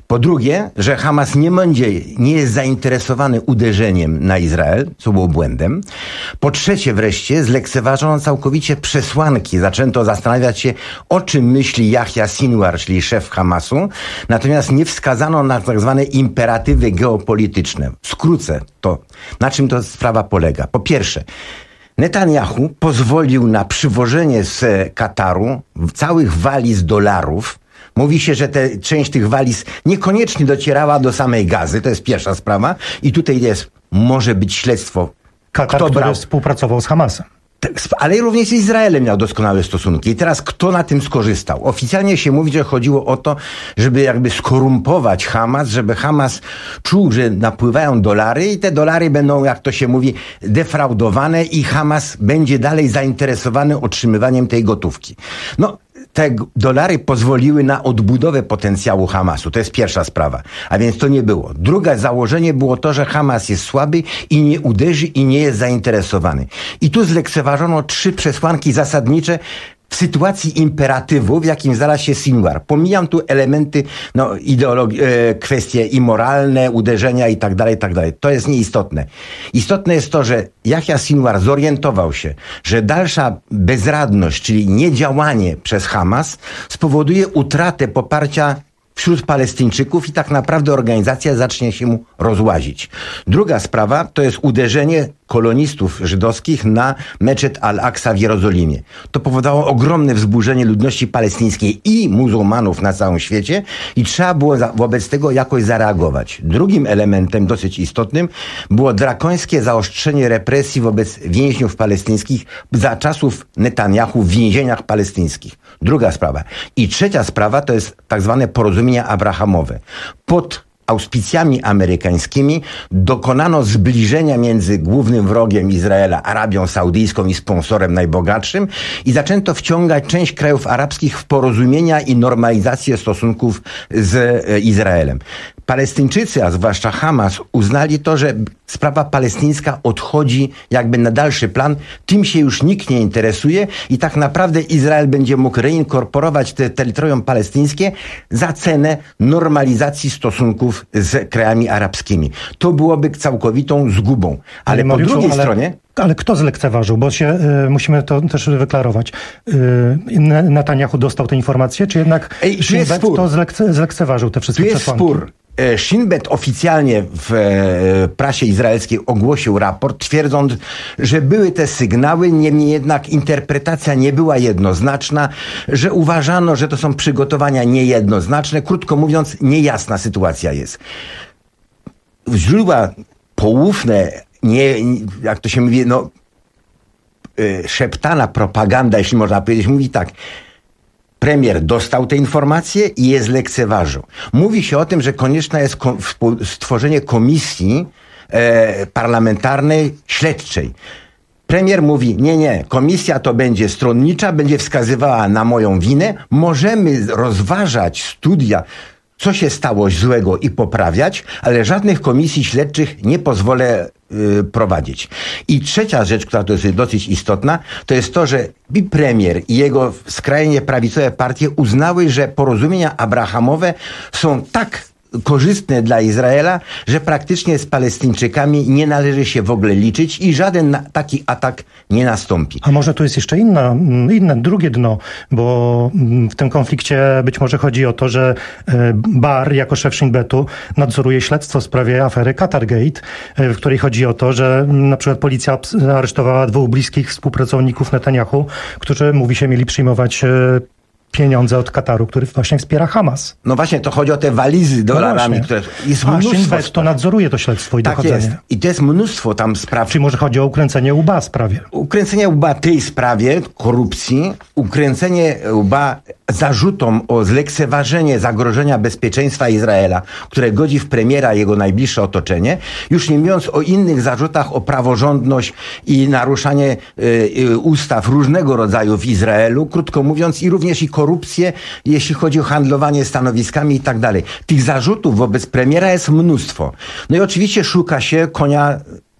Po drugie, że Hamas nie będzie, nie jest zainteresowany uderzeniem na Izrael, co było błędem. Po trzecie wreszcie, zlekceważono całkowicie przesłanki. Zaczęto zastanawiać się, o czym myśli Jahja Sinwar, czyli szef Hamasu. Natomiast nie wskazano na tak zwane imperatywy geopolityczne. Skrócę to. Na czym to sprawa polega? Po pierwsze, Netanyahu pozwolił na przywożenie z Kataru całych waliz dolarów. Mówi się, że te, część tych waliz niekoniecznie docierała do samej Gazy. To jest pierwsza sprawa. I tutaj jest, może być śledztwo. Katar, kto który brał? współpracował z Hamasem. Ale również z Izraelem miał doskonałe stosunki. I teraz kto na tym skorzystał? Oficjalnie się mówi, że chodziło o to, żeby jakby skorumpować Hamas, żeby Hamas czuł, że napływają dolary i te dolary będą, jak to się mówi, defraudowane i Hamas będzie dalej zainteresowany otrzymywaniem tej gotówki. No, te dolary pozwoliły na odbudowę potencjału Hamasu. To jest pierwsza sprawa. A więc to nie było. Drugie założenie było to, że Hamas jest słaby i nie uderzy i nie jest zainteresowany. I tu zlekceważono trzy przesłanki zasadnicze w sytuacji imperatywu, w jakim znalazł się Sinwar. Pomijam tu elementy, no, ideologii, e, kwestie imoralne, uderzenia i tak dalej, i tak dalej. To jest nieistotne. Istotne jest to, że Jahja Sinwar zorientował się, że dalsza bezradność, czyli niedziałanie przez Hamas spowoduje utratę poparcia wśród Palestyńczyków i tak naprawdę organizacja zacznie się mu rozłazić. Druga sprawa to jest uderzenie kolonistów żydowskich na meczet Al-Aqsa w Jerozolimie. To powodowało ogromne wzburzenie ludności palestyńskiej i muzułmanów na całym świecie i trzeba było za, wobec tego jakoś zareagować. Drugim elementem dosyć istotnym było drakońskie zaostrzenie represji wobec więźniów palestyńskich za czasów Netanyahu w więzieniach palestyńskich. Druga sprawa. I trzecia sprawa to jest tak zwane porozumienia abrahamowe. Pod auspicjami amerykańskimi dokonano zbliżenia między głównym wrogiem Izraela, Arabią Saudyjską i sponsorem najbogatszym i zaczęto wciągać część krajów arabskich w porozumienia i normalizację stosunków z Izraelem. Palestyńczycy, a zwłaszcza Hamas, uznali to, że sprawa palestyńska odchodzi jakby na dalszy plan. Tym się już nikt nie interesuje i tak naprawdę Izrael będzie mógł reinkorporować te terytorium palestyńskie za cenę normalizacji stosunków z krajami arabskimi. To byłoby całkowitą zgubą. Ale, ale po drugiej ale... stronie... Ale kto zlekceważył? Bo się, y, musimy to też wyklarować. Y, Netanyahu dostał te informacje, czy jednak Ej, Shin Bet to zlekce, zlekceważył te wszystkie tu jest przesłanki? Spór. Shin Bet oficjalnie w e, prasie izraelskiej ogłosił raport, twierdząc, że były te sygnały, niemniej jednak interpretacja nie była jednoznaczna, że uważano, że to są przygotowania niejednoznaczne. Krótko mówiąc, niejasna sytuacja jest. Źródła poufne, nie, jak to się mówi, no y, szeptana propaganda, jeśli można powiedzieć, mówi tak. Premier dostał te informacje i je zlekceważył. Mówi się o tym, że konieczne jest ko- stworzenie komisji e, parlamentarnej, śledczej. Premier mówi, nie, nie, komisja to będzie stronnicza, będzie wskazywała na moją winę. Możemy rozważać studia, co się stało złego i poprawiać, ale żadnych komisji śledczych nie pozwolę y, prowadzić. I trzecia rzecz, która to jest dosyć istotna, to jest to, że i premier i jego skrajnie prawicowe partie uznały, że porozumienia abrahamowe są tak korzystne dla Izraela, że praktycznie z Palestyńczykami nie należy się w ogóle liczyć i żaden na, taki atak nie nastąpi. A może tu jest jeszcze inna, inne, drugie dno, bo w tym konflikcie być może chodzi o to, że Bar jako szef Shin Betu nadzoruje śledztwo w sprawie afery Qatargate, w której chodzi o to, że na przykład policja aresztowała dwóch bliskich współpracowników Netanyahu, którzy, mówi się, mieli przyjmować pieniądze od Kataru, który właśnie wspiera Hamas. No właśnie, to chodzi o te walizy dolarami, no które... Jest A Shin Bet to nadzoruje to śledztwo i tak dochodzenie. Jest. I to jest mnóstwo tam spraw. Czyli może chodzi o ukręcenie łba sprawie? Ukręcenie łba tej sprawie, korupcji, ukręcenie łba zarzutom o zlekceważenie zagrożenia bezpieczeństwa Izraela, które godzi w premiera i jego najbliższe otoczenie, już nie mówiąc o innych zarzutach o praworządność i naruszanie y, y, ustaw różnego rodzaju w Izraelu, krótko mówiąc, i również i korupcję, jeśli chodzi o handlowanie stanowiskami i tak dalej. Tych zarzutów wobec premiera jest mnóstwo. No i oczywiście szuka się konia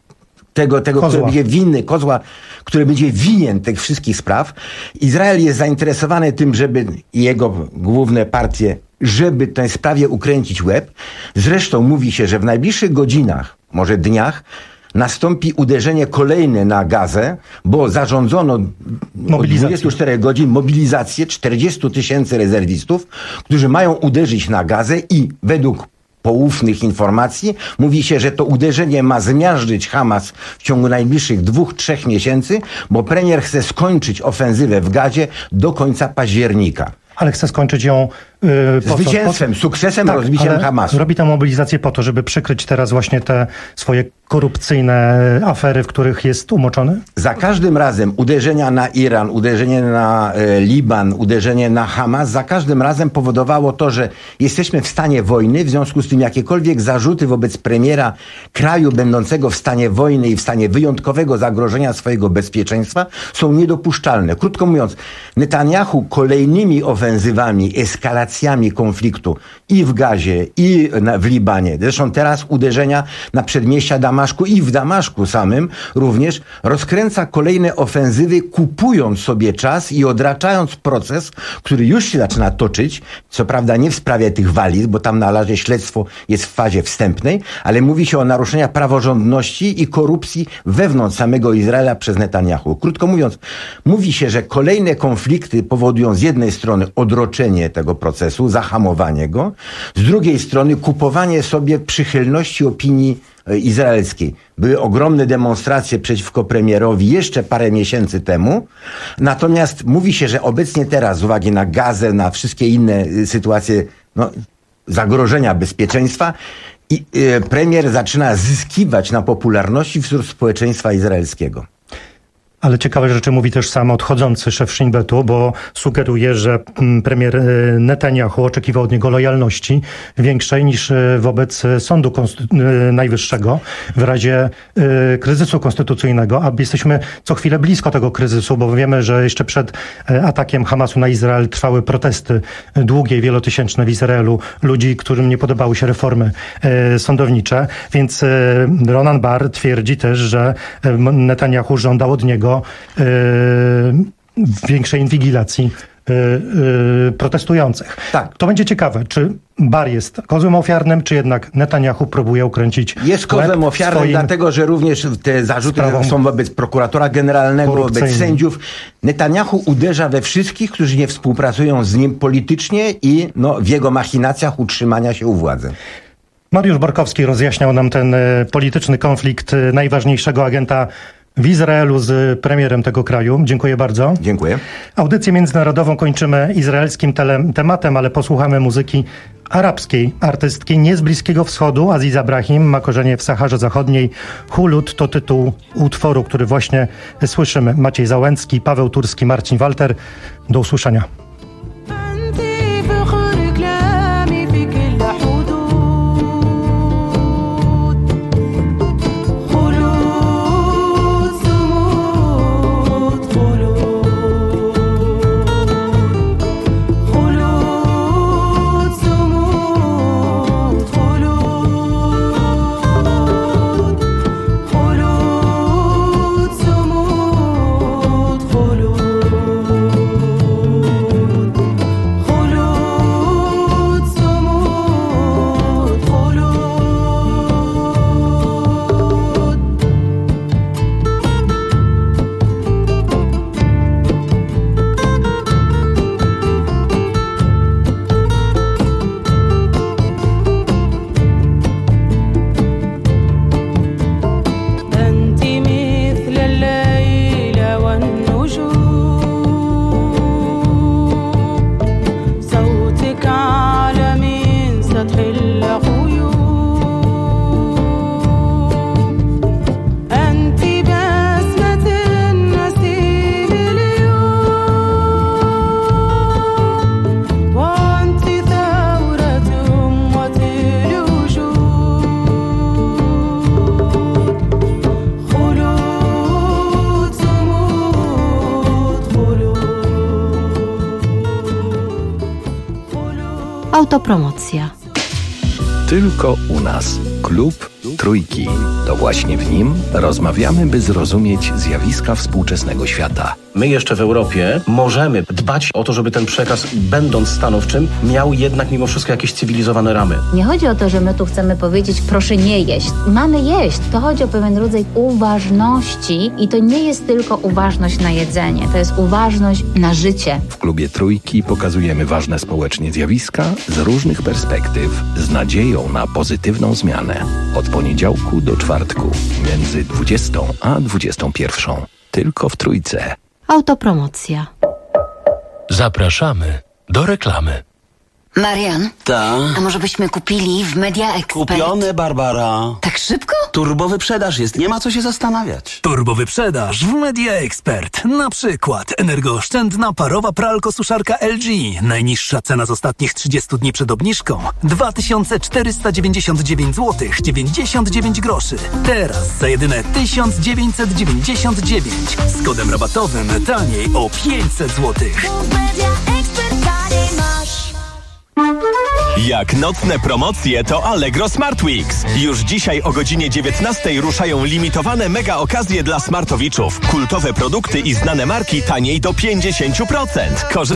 tego, tego który Kozła. będzie winny, kozła, który będzie winien tych wszystkich spraw. Izrael jest zainteresowany tym, żeby i jego główne partie, żeby tej sprawie ukręcić łeb. Zresztą mówi się, że w najbliższych godzinach, może dniach, nastąpi uderzenie kolejne na Gazę, bo zarządzono od dwudziestu czterech godzin mobilizację czterdziestu tysięcy rezerwistów, którzy mają uderzyć na Gazę i według poufnych informacji mówi się, że to uderzenie ma zmiażdżyć Hamas w ciągu najbliższych dwóch, trzech miesięcy, bo premier chce skończyć ofensywę w Gazie do końca października. Ale chce skończyć ją yy, po zwycięstwem, co? Po... sukcesem, tak, rozbiciem ale Hamasu. Robi tę mobilizację po to, żeby przykryć teraz właśnie te swoje korupcyjne afery, w których jest umoczony? Za każdym razem uderzenia na Iran, uderzenie na e, Liban, uderzenie na Hamas, za każdym razem powodowało to, że jesteśmy w stanie wojny, w związku z tym jakiekolwiek zarzuty wobec premiera kraju będącego w stanie wojny i w stanie wyjątkowego zagrożenia swojego bezpieczeństwa są niedopuszczalne. Krótko mówiąc, Netanyahu kolejnymi ofensywami, eskalacjami konfliktu i w Gazie, i na, w Libanie, zresztą teraz uderzenia na przedmieścia Damaszku i w Damaszku samym również rozkręca kolejne ofensywy, kupując sobie czas i odraczając proces, który już się zaczyna toczyć, co prawda nie w sprawie tych waliz, bo tam na razie śledztwo jest w fazie wstępnej, ale mówi się o naruszeniach praworządności i korupcji wewnątrz samego Izraela przez Netanyahu. Krótko mówiąc, mówi się, że kolejne konflikty powodują z jednej strony odroczenie tego procesu, zahamowanie go, z drugiej strony kupowanie sobie przychylności opinii izraelskiej. Były ogromne demonstracje przeciwko premierowi jeszcze parę miesięcy temu. Natomiast mówi się, że obecnie teraz z uwagi na Gazę, na wszystkie inne sytuacje no, zagrożenia bezpieczeństwa i y, premier zaczyna zyskiwać na popularności wśród społeczeństwa izraelskiego. Ale ciekawe rzeczy mówi też sam odchodzący szef Shin Betu, bo sugeruje, że premier Netanyahu oczekiwał od niego lojalności większej niż wobec Sądu Najwyższego w razie kryzysu konstytucyjnego, a jesteśmy co chwilę blisko tego kryzysu, bo wiemy, że jeszcze przed atakiem Hamasu na Izrael trwały protesty długie i wielotysięczne w Izraelu ludzi, którym nie podobały się reformy sądownicze, więc Ronan Bar twierdzi też, że Netanyahu żądał od niego większej inwigilacji protestujących. Tak. To będzie ciekawe, czy Bar jest kozłem ofiarnym, czy jednak Netanyahu próbuje ukręcić Jest kozłem ofiarnym, dlatego że również te zarzuty są wobec prokuratora generalnego, wobec sędziów. Netanyahu uderza we wszystkich, którzy nie współpracują z nim politycznie i no, w jego machinacjach utrzymania się u władzy. Mariusz Borkowski rozjaśniał nam ten polityczny konflikt najważniejszego agenta w Izraelu z premierem tego kraju. Dziękuję bardzo. Dziękuję. Audycję międzynarodową kończymy izraelskim tele- tematem, ale posłuchamy muzyki arabskiej. Artystki nie z Bliskiego Wschodu, Aziza Brahim ma korzenie w Saharze Zachodniej. Hulud to tytuł utworu, który właśnie słyszymy. Maciej Załęcki, Paweł Turski, Marcin Walter. Do usłyszenia. Autopromocja. Tylko u nas. Klub Trójki. To właśnie w nim rozmawiamy, by zrozumieć zjawiska współczesnego świata. My jeszcze w Europie możemy dbać o to, żeby ten przekaz, będąc stanowczym, miał jednak mimo wszystko jakieś cywilizowane ramy. Nie chodzi o to, że my tu chcemy powiedzieć, proszę nie jeść. Mamy jeść. To chodzi o pewien rodzaj uważności i to nie jest tylko uważność na jedzenie. To jest uważność na życie. W Klubie Trójki pokazujemy ważne społecznie zjawiska z różnych perspektyw, z nadzieją na pozytywną zmianę. Od poniedziałku do czwartku, między dwudziestą a dwudziestą pierwszą. Tylko w Trójce. Autopromocja. Zapraszamy do reklamy. Marian, Ta? a może byśmy kupili w Media Expert? Kupione, Barbara. Tak szybko? Turbowyprzedaż jest, nie ma co się zastanawiać. Turbowyprzedaż w Media Expert. Na przykład energooszczędna parowa pralko-suszarka L G. Najniższa cena z ostatnich trzydziestu dni przed obniżką dwa tysiące czterysta dziewięćdziesiąt dziewięć złotych dziewięćdziesiąt dziewięć groszy. Teraz za jedyne tysiąc dziewięćset dziewięćdziesiąt dziewięć. Z kodem rabatowym taniej o pięćset złotych. Jak nocne promocje, to Allegro Smart Weeks. Już dzisiaj o godzinie dziewiętnastej ruszają limitowane mega okazje dla smartowiczów. Kultowe produkty i znane marki taniej do pięćdziesiąt procent. Korzy-